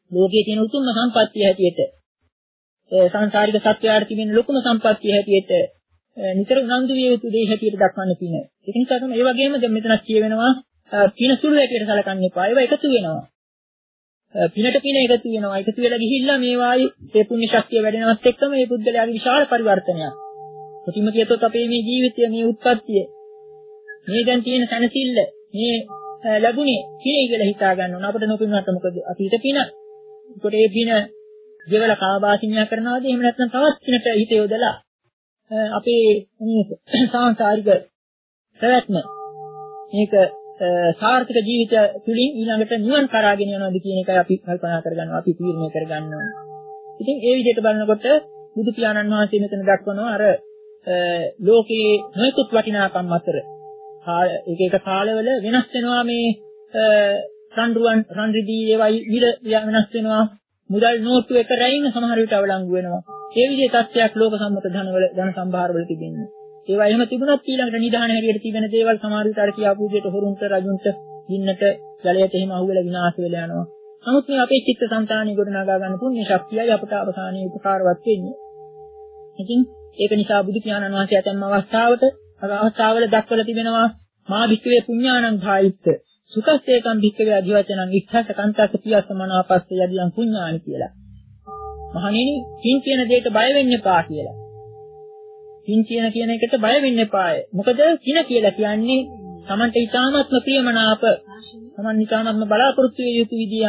ලෝකයේ තියෙන උතුම්ම සම්පත්තිය හැටියට සංසාරික සත්‍යයට තිබෙන ලොකුම සම්පත්තිය හැටියට නිතර උනන්දු විය යුතු දෙයක් හැටියට දක්වන්න පින. ඒක නිසා තමයි ඒ වගේම දැන් මෙතන කියවෙනවා පින සුළු හැටියට සලකන්න එපා. ඒවා එකතු වෙනවා. පිනට පින එකතු වෙනවා. එකතු වෙලා ගිහිල්ලා මේවායි ඒ පුණ්‍ය ශක්තිය වැඩෙනවත් එක්කම මේ බුද්ධලයාගේ විශාල පරිවර්තනයක්. කොටිම කියතොත් අපේ මේ ජීවිතය මේ උත්පත්තිය මේ දැන් තියෙන සැනසෙල්ල මේ ලැබුණේ පිනයි කියලා හිතා ගන්න ඕන. අපිට නොපිනුනට මොකද අපිට පින. ඒකට ඒ පින ජීවල කාබාසිනියා කරනවාද එහෙම නැත්නම් තවත් පිනට හිත යොදලා අපේ මේ සාංශාරික ප්‍රයත්න මේක සාර්ථක ජීවිත තුළින් ඊළඟට නිවන් කරාගෙන යනවාද කියන එකයි අපි කල්පනා කරගන්නවා අපි තීරණය කරගන්න ඕනේ. ඉතින් ඒ විදිහට බලනකොට බුදු පියාණන් වහන්සේ මෙතන දක්වනවා අර ලෝකයේ නොයෙකුත් වටිනාකම් අතර එක එක කාලවල වෙනස් වෙනවා මේ රන්රුවන් රන් රිදී ඒවයි විල වෙනස් වෙනවා මුදල් නෝට්ටු එක රැයින් සමහර විට අවලංගු වෙනවා. ඒ විදිහේ තත්ත්වයක් ලෝක සම්මත ධනවල ධන සම්භාරවල තිබෙනවා. ඒවා එහෙම තිබුණත් ඊළඟට නිදාන හැටියට තිබෙන දේවල් සමහර විට අර කියාපු විදිහට හොරුන්ට රජුන්ට ගින්නට ජලයට එහෙම අහුවෙලා විනාශ වෙලා යනවා. නමුත් මේ අපේ චිත්ත සංතානිය ගොඩනගා ගන්න පුණ්‍ය ශක්තියයි අපට අවසානයේ උපකාරවත් වෙන්නේ. ඉතින් ඒක නිසා බුදු පියාණන් වහන්සේ ඇතැම් අවස්ථාවට අවස්ථාවල දක්වලා තිබෙනවා මා භික්ඛවේ පුඤ්ඤාණං භායිත්ත සුඛස්සේකම් භික්ඛවේ අධිවචනං ඉච්ඡාස කන්තස්ස පියස්ස මනාපස්ස යදියං පුඤ්ඤාණි කියලා. මහණෙනි කිං කියන දෙයට බය වෙන්න එපා කියලා. කිං කියන කියන එකට බය වෙන්න එපාය. මොකද කින කියලා කියන්නේ Tamante ඊ타මත්ම ප්‍රියමනාප Taman ඊ타මත්ම බලාපොරොත්තු විය යුතු විදිය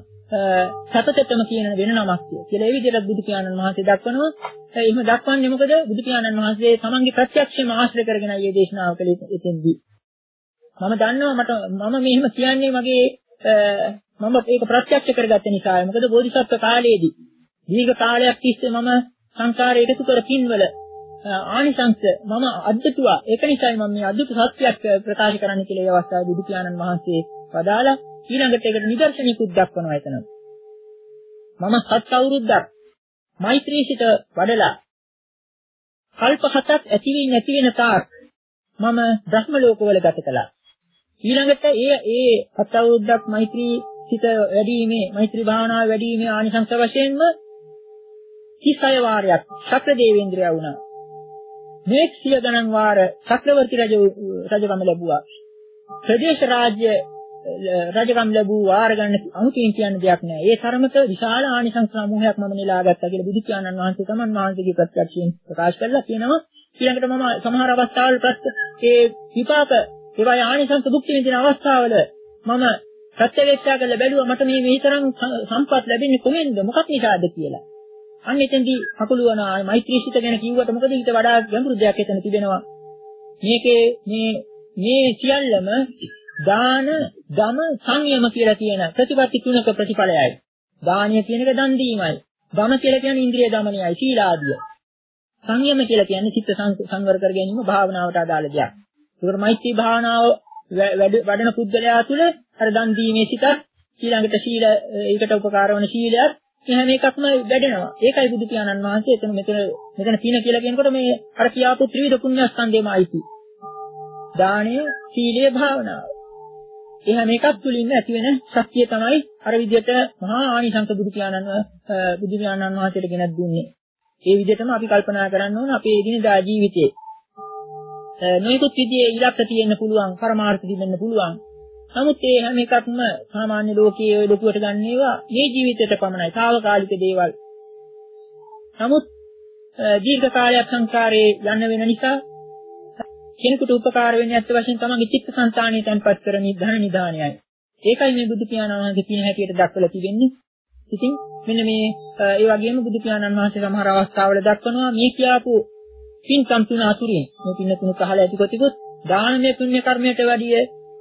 සතතටම කියන වෙන නමක් කියලා. ඒ විදිහට බුදු පියාණන් වහන්සේ දක්වනවා. එහෙම දක්වන්නේ මොකද බුදු පියාණන් වහන්සේ තමන්ගේ ප්‍රත්‍යක්ෂම ආශ්‍රය කරගෙන මේ දේශනාව කළේ එතෙන්දී. මම දන්නවා මට මම මෙහෙම කියන්නේ මගේ මම ඒක ප්‍රත්‍යක්ෂ කරගත්ත නිසායි. මොකද බෝධිසත්ව කාලයේදී දීර්ඝ කාලයක් තිස්සේ මම සංසාරයේ එකතු කර පින්වල ආනිසංස මම අද්දුතුවා. ඒක නිසායි මම මේ අද්දුතු සත්‍යයක් ප්‍රකාශ කරන්න කියලා ඒ අවස්ථාවේ බුදු පියාණන් වහන්සේ වදාලා ඊළඟට ඒකට නිදර්ශනිකුත් දක්වනවා එතන. මම සත් අවුරුද්දක් මෛත්‍රී සිත වඩලා කල්ප හතක් ඇති වෙන්නේ නැති වෙන තාක් මම බ්‍රහ්ම ලෝකවල ගත කළා. ඊළඟට ඒ ඒ හත අවුරුද්දක් මෛත්‍රී සිත වැඩිීමේ මෛත්‍රී භාවනාව වැඩිීමේ ආනිසංස වශයෙන්ම තිස් හය වාරයක් ශක්‍ර දේවේන්ද්‍රයා වුණා. මේ සිය ගණන් වාර චක්‍රවර්ති රජ රජකම ලැබුවා. ප්‍රදේශ රාජ්‍ය රජකම් ලැබුව වාර ගන්න අමුතුවෙන් කියන්න දෙයක් නැහැ. ඒ තරමට විශාල ආනිසංස සමූහයක් මම නෙලා ගත්තා කියලා බුදු පියාණන් වහන්සේ තමන් වහන්සේගේ ප්‍රත්‍යක්ෂයෙන් ප්‍රකාශ කළා කියනවා. ඊළඟට මම සමහර අවස්ථාවල ප්‍රත්‍ය ඒ විපාක ඒවායි ආනිසංස භුක්ති විඳින අවස්ථාවල මම ප්‍රත්‍යවේක්ෂා කරලා බැලුවා මට මේ මේ තරම් සම්පත් ලැබෙන්නේ කොහෙන්ද මොකක් නිසාද කියලා. අන්න එතෙන්දී කකුලුවන මෛත්‍රී සිත ගැන කිව්වට මොකද ඊට වඩා ගැඹුරු දෙයක් එතන තිබෙනවා. මේකේ මේ මේ සියල්ලම දාන, දම, සංයම කියලා කියන ප්‍රතිපත්ති තුනක ප්‍රතිඵලයයි. දානීය කියන එක දන් දීමයි. දම කියලා කියන්නේ ඉන්ද්‍රිය දමනයයි, සීලාදිය. සංයම කියලා කියන්නේ චිත්ත සංවර කර ගැනීම භාවනාවට අදාළ දෙයක්. ඒකට මෛත්‍රී භාවනාව වඩන පුද්ගලයා තුළ අර දන් දීමේ සිත ඊළඟට සීල ඒකට උපකාර වන සීලයක් එහෙම එකක්ම වැඩෙනවා. ඒකයි බුදු පියාණන් වහන්සේ එතන මෙතන මෙතන පින කියලා කියනකොට මේ අර කියාපු ත්‍රිවිධ පුණ්‍යස්කන්ධයම අයිති. දානය, සීලය, භාවනාව. එහෙම එකක් තුලින් ඇති වෙන ශක්තිය තමයි අර විදිහට මහා ආනිසංස බුදු පියාණන් බුදු පියාණන් වහන්සේට ගෙනත් දුන්නේ. ඒ විදිහටම අපි කල්පනා කරන්න ඕන අපේ එදිනදා ජීවිතේ. නොයෙකුත් විදිහේ ඉලක්ක තියෙන්න පුළුවන්, පරමාර්ථ තිබෙන්න පුළුවන්. නමුත් ඒ හැම එකක්ම සාමාන්‍ය ලෝකයේ ඔය ලොකුවට ගන්න ඒවා මේ ජීවිතයට පමණයි, తాවකාලික දේවල්. නමුත් දීර්ඝ කාලයක් සංසාරේ යන්න වෙන නිසා කෙනෙකුට උපකාර වෙන්නේ ඇත්ත වශයෙන් තමන්ගේ චිත්තසංතානිය තැන්පත් කරමින් ධන නිදානයයි. ඒකයි මේ බුදු පියාණන් වහන්සේ කියන හැටියට දක්වලා තිබෙන්නේ. ඉතින් මෙන්න මේ ඒ වගේම බුදු පියාණන් වහන්සේ සමහර අවස්ථාවල දක්වනවා මේ කියාපු පින්කම් තුන අතුරින් මේ පින්න තුන කහලා ඇති කොටිකුත් දානමය පුණ්‍ය කර්මයට වැඩිය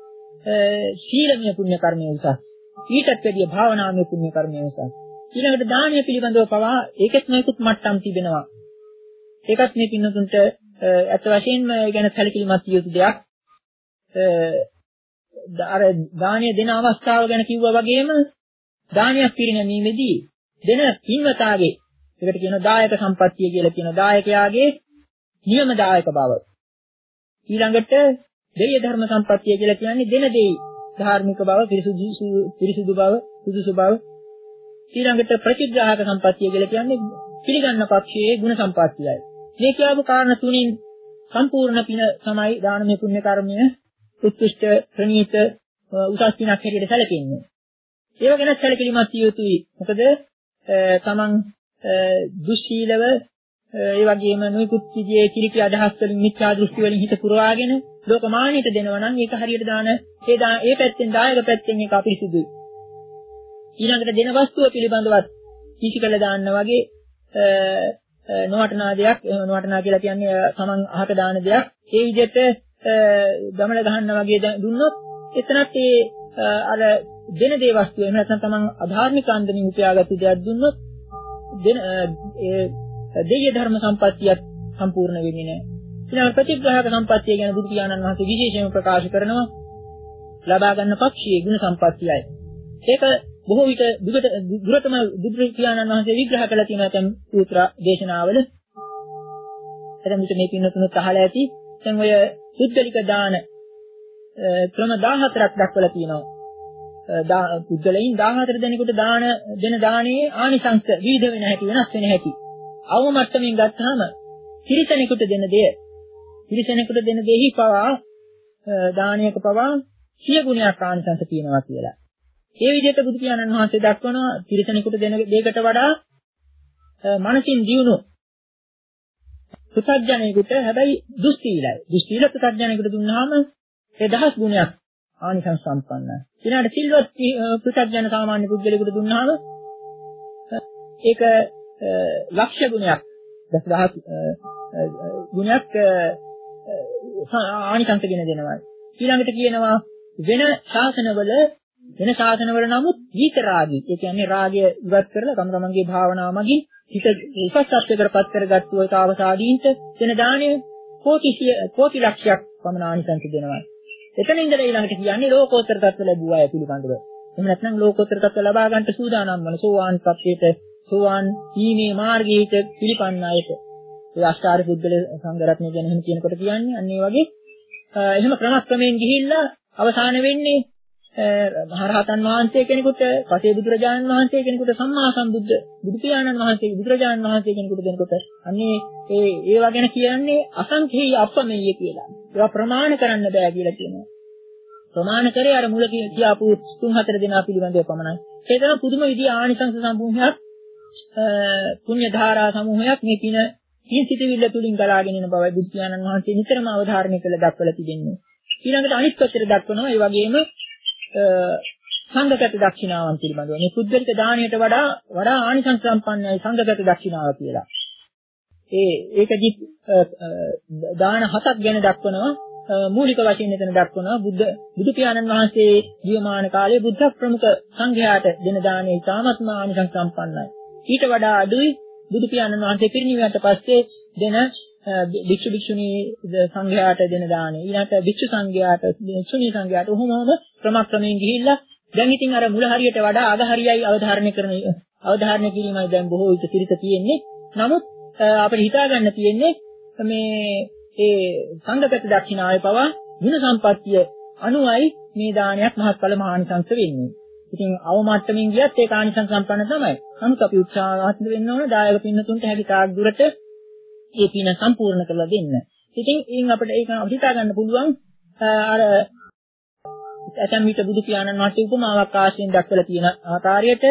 ශීලමය පුණ්‍ය කර්මය උසස්. ඊටත් වැඩිය භාවනාමය පුණ්‍ය කර්මය උසස්. ඊළඟට දානය පිළිබඳව පවා ඒකෙත් නොයෙකුත් මට්ටම් තිබෙනවා. ඒකත් මේ පින්නතුන්ට අත වශයෙන්ම ගැන සැලකිලිමත් යුතු දෙයක්. අර දානය දෙන අවස්ථාව ගැන කිව්වා වගේම දානයක් පිරිනැමීමේදී දෙන පින්වතාගේ ඒකට කියනවා දායක සම්පත්තිය කියලා කියන දායකයාගේ නියම දායක බව. ඊළඟට දෙය ධර්ම සම්පත්තිය කියලා කියන්නේ දෙන දෙයි ධාර්මික බව, පිරිසුදු පිරිසුදු බව, සුදුසු බව. ඊළඟට ප්‍රතිග්‍රාහක සම්පත්තිය කියලා කියන්නේ පිළිගන්න පක්ෂයේ ගුණ සම්පත්තියයි. මේ කියපු කාරණා තුنين සම්පූර්ණ පින තමයි දානමය පුණ්‍ය කර්මය උත්කෘෂ්ඨ ප්‍රණීත උසස් පිනක් හැටියට සැලකෙන්නේ. ඒව ගැන සැලකිලිමත් විය යුතුයි. මොකද තමන් දුස්සීලව ඒ වගේම නොයෙකුත් විදිහේ කිලිපි අදහස් වලින් මිත්‍යා දෘෂ්ටි වලින් හිත පුරවාගෙන ලෝකමානයට දෙනවා නම් ඒක හරියට දාන ඒ දා ඒ පැත්තෙන් දායක පැත්තෙන් ඒක අපිරිසිදුයි. ඊළඟට දෙන වස්තුව පිළිබඳවත් කීසි කළ දාන්න වගේ නොවටනා දෙයක් නොවටනා කියලා කියන්නේ තමන් අහක දාන දෙයක් ඒ විදිහට ගමන ගහන්න වගේ දුන්නොත් එතනත් ඒ අර දෙන දේ වස්තුව එහෙම නැත්නම් තමන් අධාර්මික අන්දමින් උපයාගත්තු දෙයක් දුන්නොත් දෙන ඒ දෙය ධර්ම සම්පත්තියත් සම්පූර්ණ වෙන්නේ නැහැ. ඊළඟ ප්‍රතිග්‍රාහක සම්පත්තිය ගැන බුදු පියාණන් වහන්සේ විශේෂයෙන්ම ප්‍රකාශ කරනවා ලබා ගන්න පක්ෂයේ ගුණ සම්පත්තියයි. ඒක බොහෝ විට දුරට දුරටම බුදු පියාණන් වහන්සේ විග්‍රහ කළ තියෙන තැන් සූත්‍ර දේශනාවල එතන විතර මේ පින්නතුනත් අහලා ඇති. දැන් ඔය සුද්ධලික දාන ක්‍රම දහහතරක් දක්වලා තියෙනවා. පුද්ගලයන් දහහතර දෙනෙකුට දාන දෙන දානයේ ආනිසංස විවිධ වෙන හැටි වෙනස් වෙන හැටි. අවම මට්ටමින් ගත්තාම තිරිසනෙකුට දෙන දෙය තිරිසනෙකුට දෙන දෙෙහි පවා දානයක පවා සිය ගුණයක් ආනිසංස තියෙනවා කියලා. ඒ විදිහට බුදු පියාණන් වහන්සේ දක්වනවා තිරිසනෙකුට දෙන දෙයකට වඩා මනසින් දියුණු පුතග්ජනෙකුට හැබැයි දුස්සීලයි. දුස්සීල පුතග්ජනෙකුට දුන්නාම ඒ දහස් ගුණයක් ආනිසංස සම්පන්නයි. ඊළඟට සිල්වත් පුතග්ජන සාමාන්‍ය පුද්ගලයෙකුට දුන්නාම ඒක ලක්ෂ ගුණයක් දසදහස් ගුණයක් ආනිසංසගෙන දෙනවා. ඊළඟට කියනවා වෙන ශාසනවල වෙන ශාසනවල නමුත් විතරාගී. ඒ කියන්නේ රාගය ඉවත් කරලා තම තමන්ගේ භාවනාව මගින් හිත උසස්ත්වයකටපත් කරගත්තු ඒ තාවසාදීන්ට දෙන දාණය කෝටි කෝටි ලක්ෂයක් පමණ ආනිසංස දෙනවා. එතන ඉඳලා ඊළඟට කියන්නේ ලෝකෝත්තර තත්ත්ව ලැබුවා අය පිළිබඳව. එහෙම නැත්නම් ලෝකෝත්තර තත්ත්ව ලබා ගන්නට සූදානම් වන සෝවාන් තත්ත්වයට සෝවාන් ඊමේ මාර්ගයට පිළිපන්න අයට ඒ අෂ්ටාරි පුද්ගල සංඝ රත්නය ගැන එහෙම කියනකොට කියන්නේ අන්න ඒ වගේ එහෙම ක්‍රමක්‍රමයෙන් ගිහිල්ලා අවසාන වෙන්නේ මහරහතන් වහන්සේ කෙනෙකුට, පසේ බුදුරජාණන් වහන්සේ කෙනෙකුට, සම්මා සම්බුද්ධ බුදු පියාණන් වහන්සේ බුදුරජාණන් වහන්සේ කෙනෙකුට දෙනකොට අන්නේ ඒ ඒවා ගැන කියන්නේ අසංඛේය අපමෙය කියලා. ඒවා ප්‍රමාණ කරන්න බෑ කියලා කියනවා. ප්‍රමාණ කරේ අර මුල කියාපු තුන් හතර දෙනා පිළිබඳව පමණයි. ඒ තමයි පුදුම විදිහේ ආනිසංස සම්පූර්ණයක් පුණ්‍ය ධාරා සමූහයක් මේ පින පින් සිටිවිල්ල තුලින් ගලාගෙන යන බවයි බුදු පියාණන් වහන්සේ නිතරම අවධාරණය කළ දක්වලා තිබෙන්නේ. ඊළඟට අනිත් පැත්තට දක්වනවා ඒ වගේම සංඝගත දක්ෂිනාවන් පිළිබඳව. මේ පුද්ගලික දාණයට වඩා වඩා ආනිසංස සම්පන්නයි සංඝගත දක්ෂිනාව කියලා. ඒ ඒකදි දාන හතක් ගැන දක්වනවා. මූලික වශයෙන් එතන දක්වනවා බුද්ධ බුදු පියාණන් වහන්සේ ජීවමාන කාලයේ බුද්ධ ප්‍රමුඛ සංඝයාට දෙන දාණය ඉතාමත්ම ආනිසංස සම්පන්නයි. ඊට වඩා අඩුයි බුදු පියාණන් වහන්සේ පිරිනිවනට පස්සේ දෙන භික්ෂු භික්ෂුණී සංඝයාට දෙන දාණය. ඊළඟට භික්ෂු සංඝයාට භික්ෂුණී සංඝයාට උහුමම ක්‍රමක්‍රමයෙන් ගිහිල්ලා දැන් ඉතින් අර මුල හරියට වඩා අග හරියයි අවධාරණය කරන අවධාරණය කිරීමයි දැන් බොහෝ විට පිළිත තියෙන්නේ. නමුත් අපිට හිතා ගන්න තියෙන්නේ මේ ඒ සංඝගත දක්ෂිනාවේ පවා ගුණ සම්පත්තිය අනුයි මේ දානයක් මහත්ඵල මහානිසංස වෙන්නේ. ඉතින් අවමට්ටමින් ගියත් ඒක ආනිසංස සම්පන්න තමයි. නමුත් අපි උත්සාහවත් වෙන්න ඕන දායක පින්නතුන්ට හැකි තාක් දුරට ඒ පින සම්පූර්ණ කරලා දෙන්න. ඉතින් ඉන් අපිට ඒක හිතා ගන්න පුළුවන් අර ඇතැම් විට බුදු පියාණන් වහන්සේ උපමාවක් ආශ්‍රයෙන් දක්වලා තියෙන ආකාරයට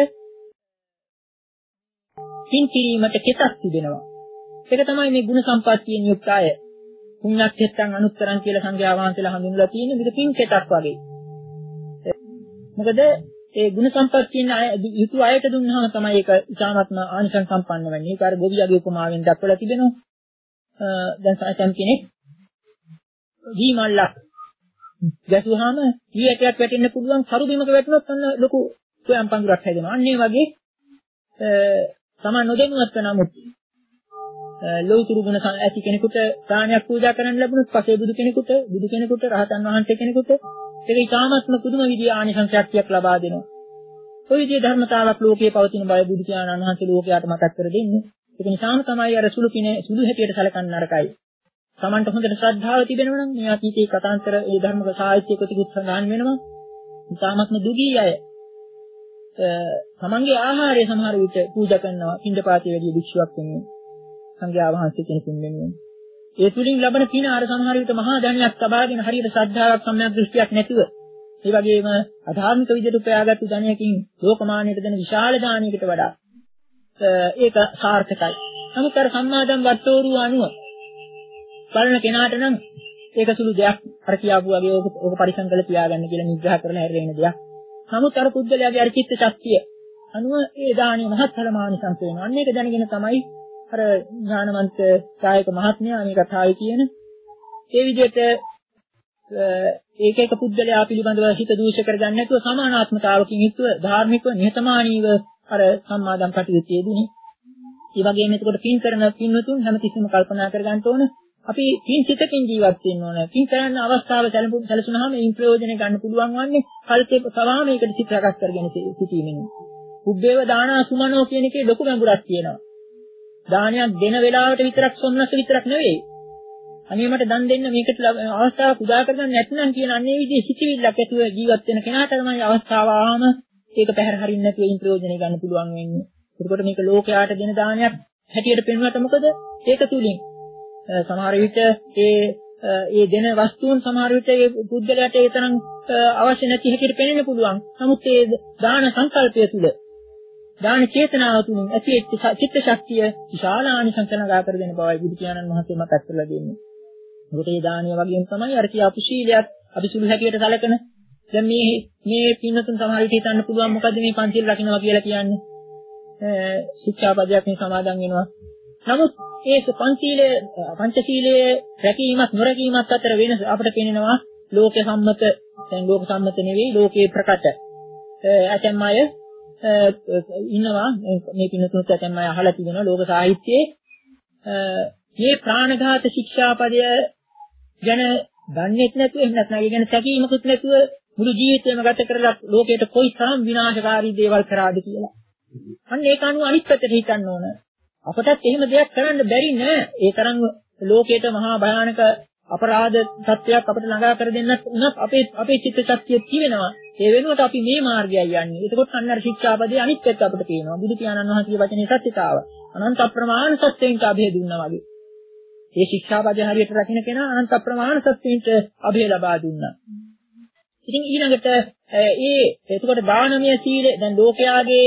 පින් කිරීමට කෙතක් තිබෙනවා. ඒක තමයි මේ ගුණ සම්පත්තියෙන් යුක්ත අය. පුණ්‍යක්ෂේත්‍රං අනුත්තරං කියලා සංඝයා වහන්සේලා හඳුන්වලා තියෙන මේක පින් කෙතක් වගේ. මොකද ඒ ගුණ සම්පත්තියෙන් යුතු අයට දුන්නාම තමයි ඒක ඉතාමත්ම ආනිසංස සම්පන්න වෙන්නේ. ඒක අර ගොවියගේ උපමාවෙන් දක්වලා තිබෙනවා. දැන් සායම් කෙනෙක් දී මල්ලක් ගැසුවාම ඊ ඇටයක් වැටෙන්න පුළුවන් කරු බිමක වැටුනොත් අන්න ලොකු සොයම් පඳුරක් හැදෙනවා. අන්න ඒ වගේ සමාන නොදෙනුවත් නමුත් ලෞතුරු ගුණ ඇති කෙනෙකුට දානයක් පූජා කරන්න ලැබුණොත් පසේ බුදු කෙනෙකුට බුදු කෙනෙකුට රහතන් වහන්සේ කෙනෙකුට ඒක ඉතාමත්ම පුදුම විදිය ආනිසංසයක් ලබා දෙනවා. ඔය විදිහේ ධර්මතාවක් ලෝකයේ පවතින බව බුදු පියාණන් වහන්සේ ලෝකයට මතක් කර දෙන්නේ. ඒක නිසාම තමයි අර සුළු පිනේ සුළු හැටියට සැලකන්න නරකයි. Tamanට හොඳට ශ්‍රද්ධාව තිබෙනවා නම් මේ අතීතයේ කතාන්තර ඒ ධර්මක සාහිත්‍ය කෘතිකුත් සඳහන් වෙනවා. ඉතාමත්ම දුගී අය තමන්ගේ ආහාරය සමහර විට පූජා කරනවා පින්ඩපාතයේ වැඩි භික්ෂුවක් වෙනුවෙන් සංඝයා වහන්සේ කෙනෙකුන් වෙනුවෙන්. ඒ තුලින් ලබන පින අර සමහර විට මහා ධනයක් ලබාගෙන හරියට ශ්‍රද්ධාවක් සම්‍යක් දෘෂ්ටියක් නැතුව ඒ වගේම අධාර්මික විදිහට උපයාගත්තු ධනයකින් ලෝකමානයට දෙන විශාල දානයකට වඩා ඒක සාර්ථකයි. නමුත් අර සම්මාදම් වට්ටෝරුව අනුව බලන කෙනාට නම් ඒක සුළු දෙයක්. අර කියාපු වගේ ඕක ඕක පරිසම් කරලා තියාගන්න කියලා නිග්‍රහ කරලා හැරෙන්න දෙයක්. නමුත් අර පුද්ගලයාගේ අර චිත්ත ශක්තිය අනුව ඒ දානිය මහත් ඵලමානිසංස වෙනවා. අන්න ඒක දැනගෙන තමයි අර ඥානවන්ත ඡායක මහත්මයා මේ කතාවේ කියන ඒ විදිහට ඒක එක පුද්ගලයා පිළිබඳව හිත දූෂ්‍ය කරගන්න නැතුව සමානාත්මතාවකින් යුක්තව ධාර්මිකව නිහතමානීව අර සම්මාදම් කටයුතු යෙදුනේ. ඒ වගේම එතකොට පින් කරන පින්වතුන් හැමතිස්සෙම කල්පනා කරගන්න ඕන අපි පින් සිතකින් ජීවත් වෙන්න ඕන. පින් කරන්න අවස්ථාව සැලසුනහම මේ ප්‍රයෝජන ගන්න පුළුවන් වන්නේ කල්පේ සවාම මේකට සිත රැකස් කරගෙන සිටීමෙන්. උබ්බේව දානා සුමනෝ කියන එකේ ලොකු ගැඹුරක් තියෙනවා. දානයක් දෙන වෙලාවට විතරක් සොම්නස විතරක් නෙවෙයි. අනේ මට දන් දෙන්න මේකට අවස්ථාවක් උදා කරගන්න නැත්නම් කියන අන්නේ විදිහේ සිතිවිල්ලක් ඇතුව ජීවත් වෙන කෙනාට තමයි අවස්ථාව ආවම ඒක පැහැර හරින්න නැතුව ඉන් ප්‍රයෝජනෙ ගන්න පුළුවන් වෙන්නේ. එතකොට මේක ලෝකයාට දෙන දානයක් හැටියට පෙන්වන්නට මොකද? ඒක තුලින් සමහර විට ඒ ඒ දෙන වස්තුන් සමහර විට ඒ පුද්ගලයාට ඒ තරම් අවශ්‍ය නැති හැටියට පෙනෙන්න පුළුවන්. නමුත් ඒ දාන සංකල්පය තුල දාන චේතනාව තුලින් ඇතිවෙච්ච චිත්ත ශක්තිය විශාල ආනිසංස නගා කර දෙන බවයි බුදු පියාණන් වහන්සේ මතක් කරලා දෙන්නේ. මොකද මේ දානිය වගේම තමයි අර කියාපු ශීලයක් අපි සුළු හැටියට සැලකන. දැන් මේ මේ පින්නතුන් සමහර විට හිතන්න පුළුවන් මොකද්ද මේ පන්සිල් රකින්නවා කියලා කියන්නේ? ශික්ෂාපදයක් මේ සමාදන් වෙනවා. නමුත් ඒ පන්සීලයේ පංචශීලයේ රැකීමත් නොරැකීමත් අතර වෙනස අපිට පේනවා ලෝක සම්මත දැන් ලෝක සම්මත නෙවෙයි ලෝකේ ප්‍රකට. ඇතැම් අය ඉන්නවා මේ පින්නතුන්ට ඇතැම් අය අහලා තිබෙනවා ලෝක සාහිත්‍යයේ මේ ප්‍රාණඝාත ශික්ෂාපදය ගැන දන්නේත් නැතුව එහෙම නැත්නම් ඒ ගැන තැකීමකුත් නැතුව මුළු ජීවිතේම ගත කරලා ලෝකයට කොයිතරම් විනාශකාරී දේවල් කරාද කියලා. අන්න ඒක අනුව අනිත් පැත්තට හිතන්න ඕන. අපටත් එහෙම දෙයක් කරන්න බැරි නෑ. ඒ තරම් ලෝකයට මහා භයානක අපරාධ සත්‍යයක් අපිට ළඟා කර දෙන්නත් උනත් අපේ අපේ චිත්ත ශක්තිය තියෙනවා. ඒ වෙනුවට අපි මේ මාර්ගයයි යන්නේ. එතකොට අන්න අර ශික්ෂාපදයේ අනිත් පැත්ත අපිට පේනවා. බුදු පියාණන් වහන්සේගේ වචනේ සත්‍යතාව. අනන්ත අප්‍රමාණ සත්‍යයන්ට අභය දුන්නා වගේ. මේ ශික්ෂාපදයේ හරියට රකින්න කෙනා අනන්ත අප්‍රමාණ සත්‍යයන්ට අභය ලබා දුන්නා. ඉතින් ඊළඟට ඒ එතකොට දානමය සීලය දැන් ලෝකයාගේ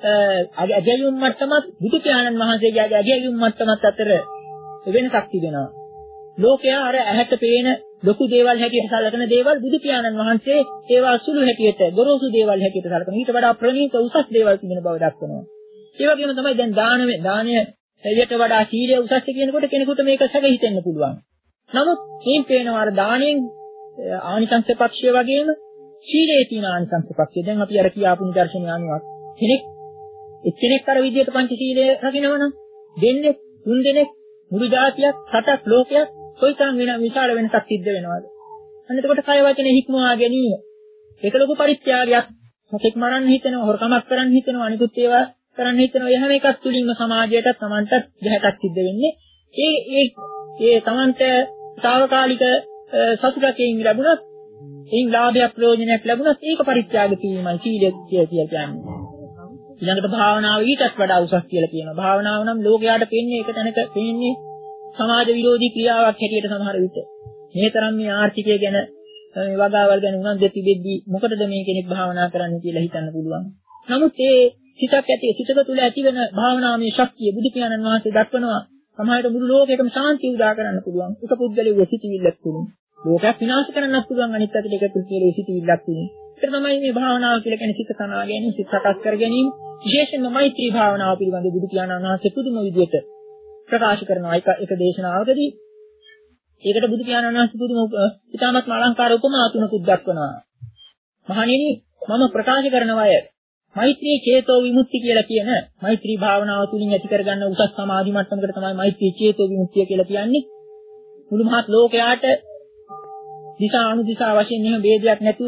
අගයුම් මට්ටමත් බුදු පියාණන් වහන්සේගේ අගයුම් මට්ටමත් අතර වෙනසක් තිබෙනවා. ලෝකයා අර ඇහැට පේන ලොකු දේවල් හැටියට සැලකන දේවල් බුදු පියාණන් වහන්සේ ඒවා සුළු හැටියට ගොරෝසු දේවල් හැටියට සැලකන. ඊට වඩා ප්‍රණීත උසස් දේවල් තිබෙන බව දක්වනවා. ඒ වගේම තමයි දැන් දානමය දානය එයට වඩා සීලය උසස් කියනකොට කෙනෙකුට මේක සැක හිතෙන්න පුළුවන්. නමුත් මේ පේනවා අර දාණයෙන් ආනිසංස පක්ෂය වගේම සීලයේ තියෙන ආනිසංස පක්ෂය. දැන් අපි අර කියාපු නිදර්ශනය අනුව කෙනෙක් එක්කෙනෙක් අර විදියට පංචශීලයේ රකින්නවනම් දෙන්නේ තුන් දෙනෙක් මුළු ජාතියක් රටක් ලෝකයක් කොයිතරම් වෙන විශාල වෙනසක් සිද්ධ වෙනවද? අන්න එතකොට කය වචනේ හික්මවා ගැනීම ඒක ලොකු පරිත්‍යාගයක්. සතෙක් මරන්න හිතෙනවා, හොරකමක් කරන්න හිතෙනවා, අනිකුත් ඒවා කරන්න හිතෙනවා. එහෙම එකක් තුලින්ම සමාජයටත් Tamanටත් ගැහැටක් සිද්ධ වෙන්නේ. ඒ ඒ ඒ Tamanට తాවකාලික සතුටකින් ලැබුණත්, එයින් ලාභයක් ප්‍රයෝජනයක් ලැබුණත් ඒක පරිත්‍යාග කිරීමයි සීලය කියලා කියන්නේ. ඊළඟට භාවනාව ඊටත් වඩා උසස් කියලා කියනවා. භාවනාව නම් ලෝකයාට පෙන්නේ එක තැනක පෙන්නේ සමාජ විරෝධී ක්‍රියාවක් හැටියට සමහර විට. මේ තරම් මේ ආර්ථිකය ගැන මේ වගාවල් ගැන උනන්දු තිබෙද්දී මොකටද මේ කෙනෙක් භාවනා කරන්න කියලා හිතන්න පුළුවන්. නමුත් ඒ සිතක් ඇති සිතක තුළ ඇතිවෙන භාවනාවේ ශක්තිය බුදු පියාණන් වහන්සේ දක්වනවා. සමහරවිට මුළු ලෝකයකම ශාන්තිය උදා කරන්න පුළුවන්. එක පුද්ගලයෙකුගේ සිතිවිල්ලක් තුලින්. ලෝකයක් විනාශ කරන්නත් පුළුවන් අනිත් පැත්තට එකතු කියලා සිතිවිල්ලක් තුලින්. ඒක තමයි මේ භාවනාව කියලා කියන්නේ සිත තනවා ගැනීම, සිත සකස් කර ගැනීම. විශේෂයෙන්ම මෛත්‍රී භාවනාව පිළිබඳ බුදු පියාණන් වහන්සේ පුදුම විදිහට ප්‍රකාශ කරනවා. එක එක දේශනාවකදී ඒකට බුදු පියාණන් වහන්සේ පුදුම ඉතාමත්ම අලංකාර උපමා තුනකුත් දක්වනවා. මහණෙනි මම ප්‍රකාශ කරනවාය මෛත්‍රී චේතෝ විමුක්ති කියලා කියන මෛත්‍රී භාවනාව තුලින් ඇති කරගන්න උසස් සමාධි මට්ටමකට තමයි මෛත්‍රී චේතෝ විමුක්තිය කියලා කියන්නේ. මුළු මහත් ලෝකයාට දිශා අනුදිශා වශයෙන් එහෙම ભેදයක් නැතුව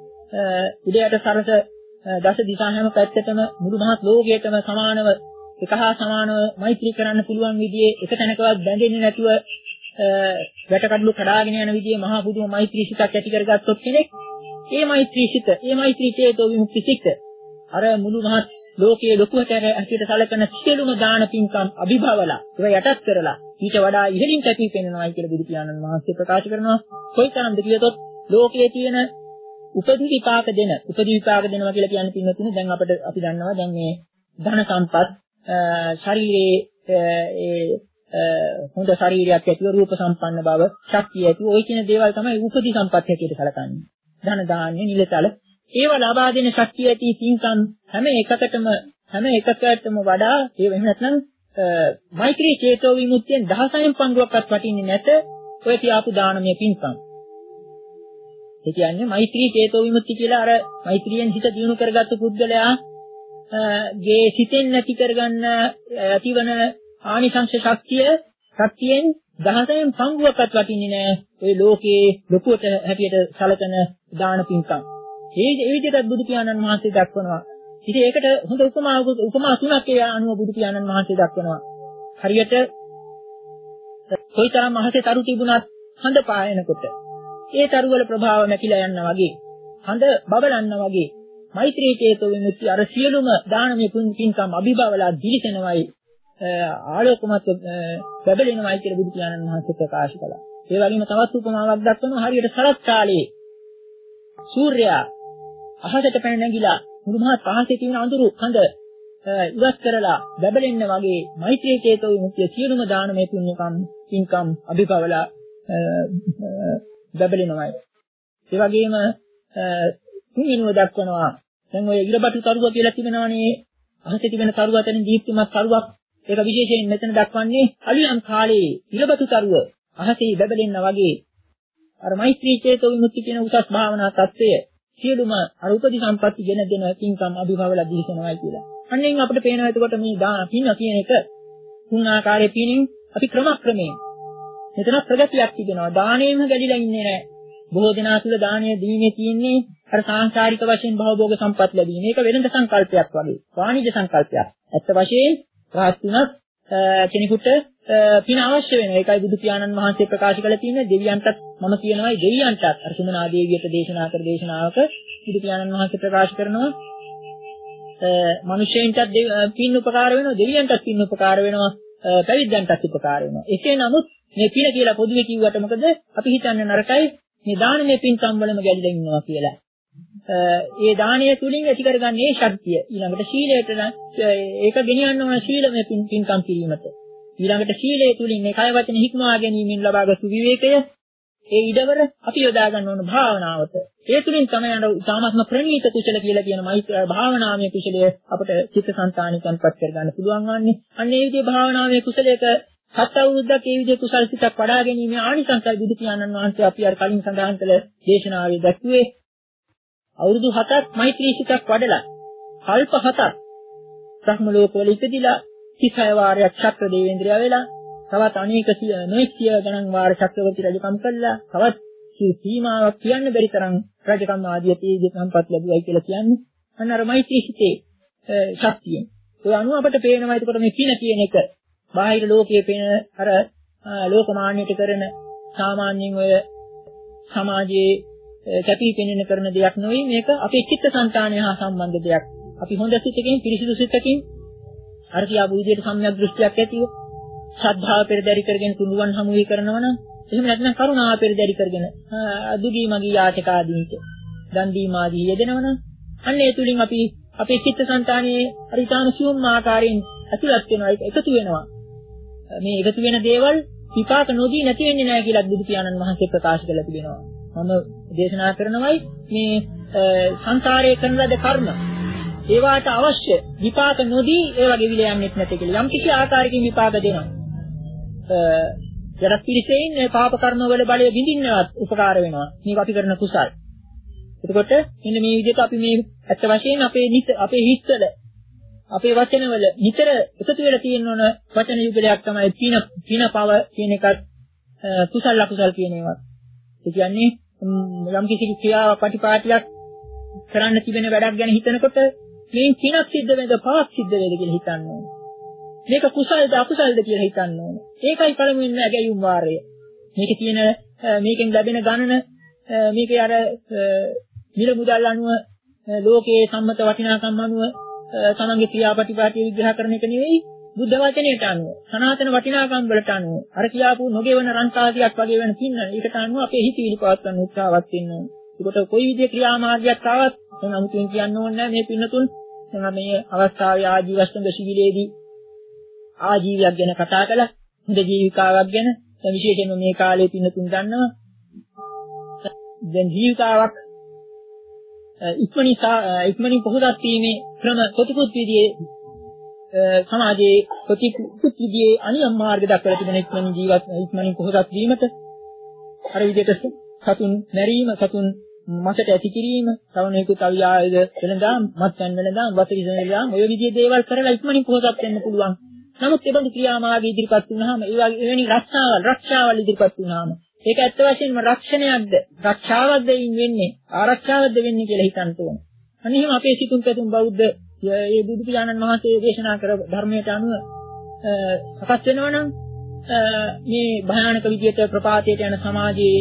උදයට සරස දස දිශා හැම පැත්තටම මුළු මහත් ලෝකයටම සමානව එකහා සමානව මෛත්‍රී කරන්න පුළුවන් විදිහේ එක තැනකවත් බැඳෙන්නේ නැතුව වැටකඩලු කඩාගෙන යන විදිහේ මහා පුදුම මෛත්‍රී සිතක් ඇති කරගත්තොත් කෙනෙක් ඒ මෛත්‍රී සිත, ඒ මෛත්‍රී චේතෝ විමුක්ති සිත අර මුළු මහත් ලෝකයේ ලොකුවට ඇහිට සැලකෙන සියලුම දාන පින්කම් අභිභවලා ඒවා යටත් කරලා ඊට වඩා ඉහළින් කැපී පෙනෙනවායි කියලා බුදු පියාණන් වහන්සේ ප්‍රකාශ කරනවා. කොයිතරම්ද කියතොත් ලෝකයේ තියෙන උපදි විපාක දෙන උපදි විපාක දෙනවා කියලා කියන්නේ පින්නතුනේ දැන් අපිට අපි දන්නවා දැන් මේ ධන සම්පත් ශරීරයේ ඒ හොඳ ශරීරයක් ඇතිව රූප සම්පන්න බව ශක්තිය ඇතිව ওই කියන දේවල් තමයි උපදි සම්පත් හැටියට සැලකන්නේ. ධන දාන්‍ය නිලතල ඒව ලබා දෙන ශක්තිය ඇති පින්කම් හැම එකකටම හැම එකකටම වඩා ඒ වෙන නැත්නම් මෛත්‍රී චේතෝ විමුක්තියෙන් දහසයෙන් පංගුවක්වත් වටින්නේ නැත ඔය කියාපු දානමය පින්කම්. ඒ කියන්නේ මෛත්‍රී චේතෝ විමුක්ති කියලා අර මෛත්‍රියෙන් හිත දියුණු කරගත්තු පුද්ගලයා ගේ සිතෙන් නැති කරගන්න ඇතිවන ආනිසංශ ශක්තිය ශක්තියෙන් දහසයෙන් පංගුවක්වත් වටින්නේ නැහැ ඔය ලෝකයේ ලොකුවට හැටියට සැලකෙන දාන පින්කම්. ඒ ඒ විදිහට බුදු පියාණන් වහන්සේ දක්වනවා. ඉතින් ඒකට හොඳ උපමා උපමා තුනක් ඒ අනුව බුදු පියාණන් වහන්සේ දක්වනවා. හරියට කොයිතරම් අහසේ තරු තිබුණත් හඳ පායනකොට ඒ තරුවල ප්‍රභාව නැතිලා යනවා වගේ හඳ බබලන්නා වගේ මෛත්‍රී චේතෝ විමුක්තිය අර සියලුම දානමය පින්කම් අභිභවලා දිලිසෙනවයි ආලෝකමත් බබලෙනවයි කියලා බුදු පියාණන් වහන්සේ ප්‍රකාශ කළා. ඒ වගේම තවත් උපමාවක් දක්වනවා. හරියට සරත් කාලයේ සූර්යයා අහසට පැන නැගිලා මුළු මහත් පහසේ තියෙන අඳුරු කඳ ඉවත් කරලා බබලෙන්න වගේ මෛත්‍රී චේතෝ විමුක්තිය සියලුම දානමය පින්කම් පින්කම් අභිභවලා බබලෙනවයි. ඒ වගේම තුන්වෙනිව දක්වනවා දැන් ඔය ඉරබටු තරුව කියලා තිබෙනවනේ අහසේ තිබෙන තරුව අතරින් දීප්තිමත් තරුවක් ඒක විශේෂයෙන් මෙතන දක්වන්නේ අලියම් කාලයේ ඉරබටු තරුව අහසේ බබලෙන්න වගේ අර මෛත්‍රී චේතෝ විමුක්ති කියන උසස් භාවනා තත්ත්වය සියලුම අර උපදි සම්පatti ගෙන දෙන පින්කම් අභිභවලා දිලිසෙනවයි කියලා. අන්නෙන් අපිට පේනවා එතකොට මේ දාන පින කියන එක තුන් ආකාරයේ පිනින් අපි ක්‍රමක්‍රමයෙන් මෙතන ප්‍රගතියක් තිබෙනවා. දාණයෙම ගැලිලා ඉන්නේ නැහැ. බොහෝ දෙනා තුළ දානීය දීමේ තියෙන්නේ අර සාංශාරික වශයෙන් භවභෝග සම්පත් ලැබීම. මේක වෙනද සංකල්පයක් වගේ. වාණිජ සංකල්පයක්. ඇත්ත වශයෙන් රාස්තුණත් කෙනෙකුට පින අවශ්‍ය වෙනවා. ඒකයි බුදු පියාණන් වහන්සේ ප්‍රකාශ කළ තියෙන්නේ දෙවියන්ටත් මම කියනවායි දෙවියන්ටත් අර සුමනා දේවියට දේශනා කර දේශනාවක බුදු පියාණන් වහන්සේ ප්‍රකාශ කරනවා මිනිසෙන්ටත් පින් උපකාර වෙනවා දෙවියන්ටත් පින් උපකාර වෙනවා පැවිද්දන්ටත් උපකාර වෙනවා. එසේ නමුත් මේ පින කියලා පොදුවේ කිව්වට මොකද අපි හිතන්නේ නරකයි මේ දානමය පින්කම් වලම ගැලිලා ඉන්නවා කියලා. ඒ දානීය තුලින් ඇති කරගන්නේ ශක්තිය. ඊළඟට සීලයට ඒක ගෙනියන්න ඕන සීලමය පින්කම් කිරීමට. ඊළඟට සීලයේ තුලින් මේ කය වචන හික්මවා ගැනීමෙන් ලබාගත් විවේකය ඒ ඉඩවර අපි යොදා ගන්න ඕන භාවනාවට. ඒ තුලින් තමයි අර සාමත්ම ප්‍රණීත කුසල කියලා කියන මෛත්‍රී භාවනාමය කුසලය අපට චිත්තසංතානිකන්පත් කරගන්න පුළුවන් වන්නේ. අන්න ඒ විදිහේ භාවනාමය කුසලයක සත් අවුරුද්දක් ඒ විදිහේ කුසල් සිතක් වඩා ගැනීම ආනිසංසයි බුදු පියාණන් වහන්සේ අපි අර කලින් සඳහන් කළ දේශනාවේ දැක්ුවේ. අවුරුදු හතක් මෛත්‍රී සිතක් වඩලා කල්ප හතක් බ්‍රහ්ම ලෝකවල ඉපදිලා තිහය වාරයක් ශක්‍ර දේවේන්ද්‍රයා වෙලා තවත් අනේක නොඑක්සිය ගණන් වාර චක්‍රවර්ති රජකම් කළා. තවත් සීමාවක් කියන්න බැරි තරම් රජකම් ආදී තීජ සම්පත් ලැබුවයි කියලා කියන්නේ. අන්න අර මෛත්‍රී සිතේ ශක්තියෙන්. ඒ අනුව අපට පේනවා එතකොට මේ පින කියන එක බාහිර ලෝකයේ පේන අර ලෝකමාන්‍යයට කරන සාමාන්‍යයෙන් ඔය සමාජයේ කැපී පෙනෙන කරන දෙයක් නෙවෙයි මේක අපේ චිත්තසංතානය හා සම්බන්ධ දෙයක්. අපි හොඳ සිතකින් පිරිසිදු සිතකින් අර කියාපු විදිහට සම්‍යක් දෘෂ්ටියක් ඇතිව ශ්‍රද්ධාව පෙරදරි කරගෙන තුනුවන් හමු කරනවා නම් එහෙම නැත්නම් කරුණාව පෙරදරි කරගෙන දුගී මගී යාචක ආදීන්ට දන් දීම ආදී යෙදෙනවා නම් අන්න ඒ තුලින් අපි අපේ චිත්තසංතානයේ අරිතාන සියුම් ආකාරයෙන් ඇතුළත් වෙනවා එකතු වෙනවා. මේ එකතු වෙන දේවල් විපාක නොදී නැති වෙන්නේ නැහැ කියලා බුදු පියාණන් වහන්සේ ප්‍රකාශ කළා තිබෙනවා. මම දේශනා කරනවායි මේ සංසාරයේ කරන ලද කර්ම ඒවාට අවශ්‍ය විපාක නොදී ඒවා ගෙවිල යන්නේ නැති කියලා. යම් කිසි ආකාරයකින් විපාක දෙනවා. ජරක් පිළිසෙයින් මේ පාප කර්ම වල බලය විඳින්නවත් උපකාර වෙනවා. මේක අපි කරන කුසල්. එතකොට මෙන්න මේ විදිහට අපි මේ ඇත්ත වශයෙන් අපේ අපේ හිස්වල අපේ වචනවල නිතර එකතු වෙලා තියෙන ඕන වචන යුගලයක් තමයි පින පින පව කියන එකත් කුසල අකුසල කියන ඒවා. ඒ කියන්නේ යම් කිසි ක්‍රියාවක් ප්‍රතිපාටියක් කරන්න තිබෙන වැඩක් ගැන හිතනකොට මේ පිනක් සිද්ධ වෙනද පවක් සිද්ධ වේද කියලා හිතන්න ඕනේ. මේක කුසල්ද අකුසල්ද කියලා හිතන්න ඕනේ. ඒකයි පළමුවෙන් ඇගයුම් වාරය. මේකේ තියෙන මේකෙන් ලැබෙන ගණන මේකේ අර මිල මුදල් අනුව ලෝකයේ සම්මත වටිනාකම් අනුව තමන්ගේ ක්‍රියාපටිපාටි විග්‍රහ කරන එක නෙවෙයි බුද්ධ වචනයට අනුව සනාතන වටිනාකම් වලට අනුව අර කියාපු නොගෙවන රන්තාදියක් වගේ වෙන පින්න ඒකට අනුව අපේ හිතවිලි පවත්වන්න උත්සාහවත් වෙන්න ඕනේ. ඒකට කොයි විදිහේ ක්‍රියාමාර්ගයක් ආවත් මම අමුතුවෙන් කියන්න ඕනේ නැහැ මේ පින්නතුන් මම මේ අවස්ථාවේ ආජීවස්තංග ශිබිරයේදී ආජීවයක් ගැන කතා කළා. හොඳ ජීවිකාවක් ගැන විශේෂයෙන්ම මේ කාලේ පින්නතුන් දන්නවා. දැන් ජීවිකාවක් ඉක්මනින් ඉක්මනින් පොහොසත් වීමේ ක්‍රම කොතිකුත් විදිහේ සමාජයේ කොතිකුත් විදිහේ අනියම් මාර්ග දක්වලා තිබෙන ඉක්මනින් ජීවත් ඉක්මනින් පොහොසත් වීමට අර විදිහට සතුන් මැරීම සතුන් මසට ඇති කිරීම තවනෙකුත් අවියායද වෙනදාම් මත්යන් වෙනදාම් වතුරිස වෙනදාම් ඔය විදිහේ දේවල් කරලා ඉක්මනින් පොහොසත් වෙන්න පුළුවන්. නමුත් ඒ බඳු ක්‍රියාමාර්ග ඉදිරිපත් වුණාම ඒ වගේ එවැනි රක්ෂාවල් රක්ෂාවල් ඉදිරිපත් වුණාම ඒක ඇත්ත වශයෙන්ම රක්ෂණයක්ද රක්ෂාවක්ද වෙන්නේ ආරක්ෂාවක්ද වෙන්නේ කියලා හිතන්න ඕනේ. අනිහිම අපේ සිතුම් පැතුම් බෞද්ධ මේ බුදු පියාණන් වහන්සේ දේශනා කර ධර්මයට අනුව සකස් වෙනවා නම් මේ භයානක විදියට ප්‍රපාතයට යන සමාජයේ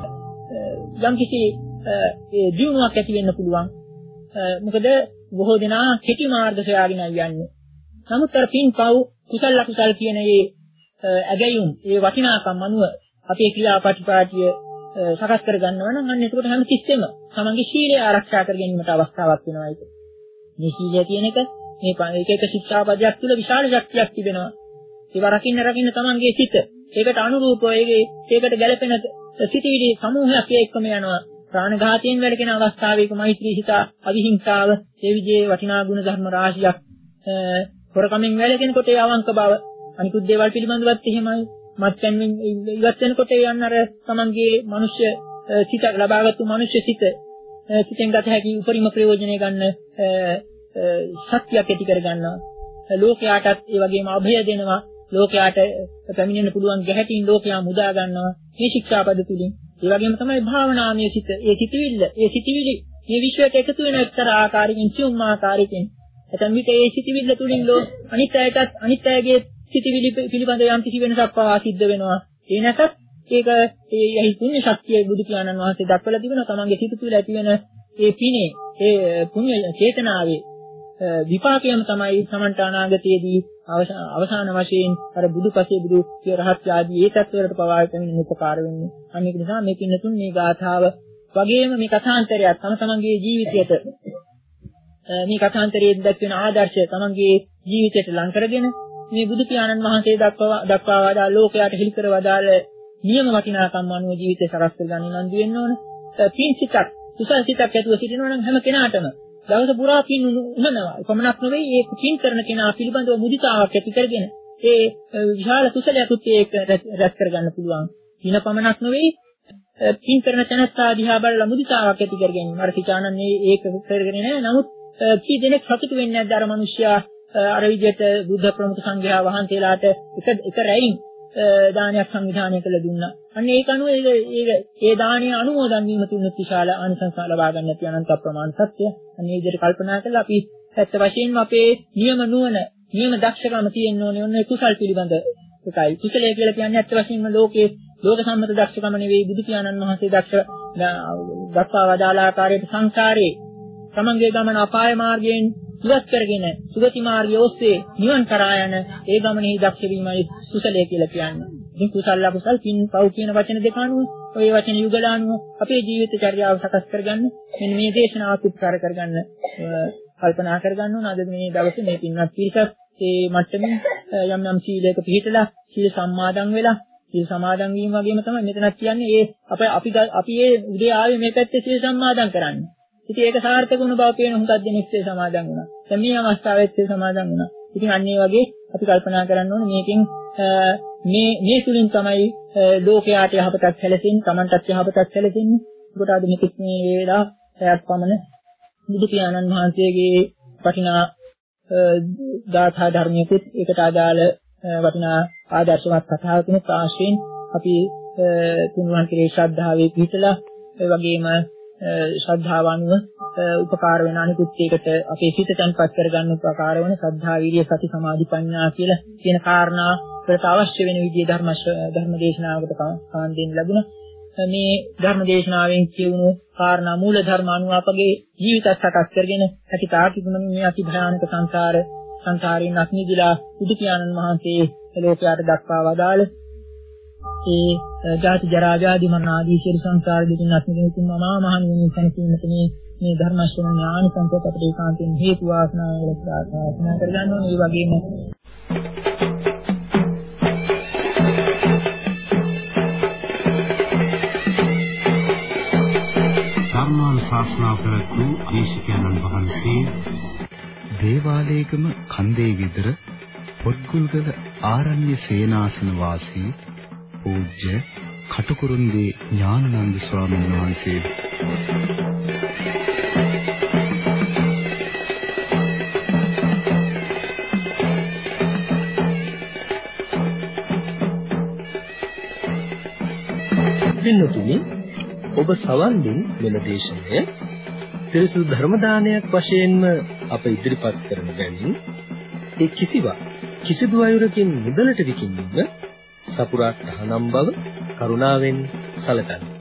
යම්කිසි ඒ දියුණුවක් ඇති වෙන්න පුළුවන්. මොකද බොහෝ දෙනා කෙටි මාර්ග සොයාගෙන යන්නේ. නමුත් අර පින්පව් කුසල කුසල් කියන මේ ඇගයුම් ඒ වටිනාකම් අනුව අපේ ක්‍රියාපටිපාටිය සකස් කර ගන්නවා නම් අන්න ඒකට හැම කිස්සෙම තමන්ගේ ශීලය ආරක්ෂා කර ගැනීමට අවස්ථාවක් වෙනවා ඒක. මේ ශීලය කියන එක මේ එක එක ශික්ෂාපදයක් තුළ විශාල ශක්තියක් තිබෙනවා. ඒව රකින්න රකින්න තමන්ගේ සිත ඒකට අනුරූපව ඒකට ගැළපෙන සිටිවිලි සමූහයක් එක්කම යනවා. ප්‍රාණඝාතයෙන් වැළකෙන අවස්ථාවේක මෛත්‍රී හිත අවිහිංසාව ඒ විදිහේ වටිනා ගුණ ධර්ම රාශියක් හොරකමින් වැළකෙනකොට ඒ අවංක බව අනිකුත් දේවල් පිළිබඳවත් එහෙමයි. මත්යන් ඉවත් වෙනකොට යන්න අර තමන්ගේ මනුෂ්‍ය සිත ලබාගත්තු මනුෂ්‍ය සිත සිතෙන් ගත හැකි උපරිම ප්‍රයෝජනය ගන්න ශක්තියක් ඇති කර ගන්නවා. ලෝකයාටත් ඒ වගේම අභය දෙනවා. ලෝකයාට පැමිණෙන්න පුළුවන් ගැහැටින් ලෝකයා මුදා ගන්නවා මේ ශික්ෂාපද තුලින්. ඒ වගේම තමයි භාවනාමය සිත. ඒ සිතවිල්ල, ඒ සිතවිලි මේ විශ්වයට එකතු වෙන එක්තරා ආකාරයකින් සියුම් ආකාරයකින්. එතන විට ඒ සිතවිල්ල තුලින් ලෝ අනිත් අයටත් අනිත් අයගේ සිතවිලි පිළිබඳ යම් කිසි වෙනසක් පවා සිද්ධ වෙනවා. ඒ නැසත් ඒක ඒ යහි පුණ්‍ය ශක්තිය බුදු පියාණන් වහන්සේ දක්වලා තිබෙනවා. තමන්ගේ සිත තුළ ඇති වෙන ඒ පිනේ, ඒ පුණ්‍ය චේතනාවේ විපාකයම තමයි සමන්ත අනාගතයේදී අවසාන වශයෙන් අර බුදුපසේ බුදු රහත් ආදී ඒ තත්වවලට පවා පැමිණෙන උපකාර වෙන්නේ. අන්න ඒක නිසා මේ කින්නතුන් මේ ගාථාව වගේම මේ කථාන්තරයක් තම තමන්ගේ ජීවිතයට මේ කථාන්තරයේ දක්වන ආදර්ශය තමන්ගේ ජීවිතයට ලං කරගෙන මේ බුදු පියාණන් වහන්සේ දක්වා දක්වා වදාළ ලෝකයට හිල් කර වදාළ නියම වටිනාකම් අනුව ජීවිතය සකස් කරගන්න නන්දු වෙන්න ඕන. පින් සිතක්, කුසල සිතක් ඇතුව සිටිනවා නම් හැම කෙනාටම දවස පුරා පින් උනනවා. එපමණක් නෙවෙයි ඒ පින් කරන කෙනා පිළිබඳව මුදිතාවක් ඇති කරගෙන ඒ විශාල කුසලයකුත් ඒක රැස් කරගන්න පුළුවන්. පින පමණක් නෙවෙයි පින් කරන තැනත්තා දිහා බලලා මුදිතාවක් ඇති කරගෙන අර සිතානන්නේ ඒක කරගෙන නැහැ. නමුත් කී දෙනෙක් සතුටු වෙන්නේ නැද්ද අර මිනිස්සයා අර විදිහට බුද්ධ ප්‍රමුඛ සංඝයා වහන්සේලාට එක එක රැයින් දානයක් සංවිධානය කළ දුන්නා. අන්න ඒක අනුව ඒ ඒ දානීය අනුමෝදන් වීම තුනත් විශාල ආනිසංස ලබා ගන්න තියෙන අනන්ත ප්‍රමාණ සත්‍ය. අන්න මේ විදිහට කල්පනා කරලා අපි ඇත්ත වශයෙන්ම අපේ නියම නුවණ, නියම දක්ෂකම තියෙන්න ඕනේ ඔන්න කුසල් පිළිබඳ එකයි. කුසලය කියලා කියන්නේ ඇත්ත වශයෙන්ම ලෝකයේ ලෝක සම්මත දක්ෂකම නෙවෙයි බුදු පියාණන් වහන්සේ දක්ෂ දක්වා වදාළ ආකාරයට සංසාරේ තමන්ගේ ගමන අපාය මාර්ගයෙන් ඉවත් කරගෙන සුගති මාර්ගය ඔස්සේ නිවන් කරා යන ඒ ගමනේ දක්ෂ වීමයි කුසලය කියලා කියන්නේ. ඉතින් කුසල අකුසල පින් පව් කියන වචන දෙක අනුව ඔය වචන යුගලානුව අපේ ජීවිත චර්යාව සකස් කරගන්න මෙන්න මේ දේශනාවත් උත්සාහ කරගන්න කල්පනා කරගන්න ඕන. අද මේ දවසේ මේ පින්වත් පිරිසක් ඒ මට්ටමින් යම් යම් සීලයක පිළිපදලා සීල සම්මාදන් වෙලා සීල සමාදන් වීම වගේම තමයි මෙතනත් කියන්නේ ඒ අප අපි අපි මේ උදේ ආවේ මේ පැත්තේ සීල සම්මාදන් කරන්න. ඉතින් ඒක සාර්ථක වුණ බව පේන හුඟක් දෙනෙක් සීල සමාදන් වුණා. දැන් මේ අවස්ථාවෙත් සීල සමාදන් වුණා. ඉතින් අන්න ඒ වගේ අපි කල්පනා කරන්න ඕනේ මේකෙන් මේ මේ තුලින් තමයි ලෝකයාට යහපතක් සැලසෙන්නේ, Tamanටත් යහපතක් සැලසෙන්නේ. ඒකට අද මෙතෙක් මේ වේලා පැයක් පමණ බුදු පියාණන් වහන්සේගේ වටිනා ගාථා ධර්මයකට ඒකට අදාළ වටිනා ආදර්ශවත් කතාවකින් ආශ්‍රයෙන් අපි තුන්වන් කෙරේ ශ්‍රද්ධාවේ පිහිටලා ඒ වගේම ශ්‍රද්ධාව අනුව උපකාර වෙන අනිකුත් ඒකට අපේ සිත තැන්පත් කරගන්න උපකාර වෙන ශ්‍රද්ධා, වීර්ය, සති, සමාධි, ප්‍රඥා කියලා කියන කාරණා වලට අවශ්‍ය වෙන විදිහේ ධර්ම ධර්ම දේශනාවකට කාන් දෙන්න ලැබුණා. මේ ධර්ම දේශනාවෙන් කියවුණු කාරණා මූල ධර්ම අනුව අපගේ ජීවිත සකස් කරගෙන ඇති තාකිතුම මේ අති භයානක සංසාර සංසාරයෙන් අත්මිදලා බුදු පියාණන් වහන්සේ ලෝකයට දක්වා වදාළ ඒ ජාති ජරා ව්‍යාධි මරණ ආදී සියලු සංසාර දුකින් අත්මිදින තුන් මහා මහ නිවන සැනසීමට මේ මේ ධර්ම ශ්‍රවණ ඥානසංකප්ප අපට ඒකාන්තයෙන් හේතු වාසනා වේලා ප්‍රාර්ථනා කරගන්න ඕනේ. ඒ වගේම ධර්මානුශාසනා කරතු දේශකයන්න් වහන්සේ දේවාලේගම කන්දේ ගෙදර පොත්ගුල්ගල ආරණ්‍ය සේනාසන වාසී පූජ්‍ය කටුකුරුන්දී ඥානানন্দ ස්වාමීන් වහන්සේ. පින්නතුනි, ඔබ සවන් දෙන මෙල දේශනය පිරිසුදු ධර්ම දානයක් වශයෙන්ම අප ඉදිරිපත් කරන බැවින් ඒ කිසිවක් කිසිදු අයුරකින් මුදලට විකිණීම සපුරා තහනම් බව කරුණාවෙන් සැලකන්න.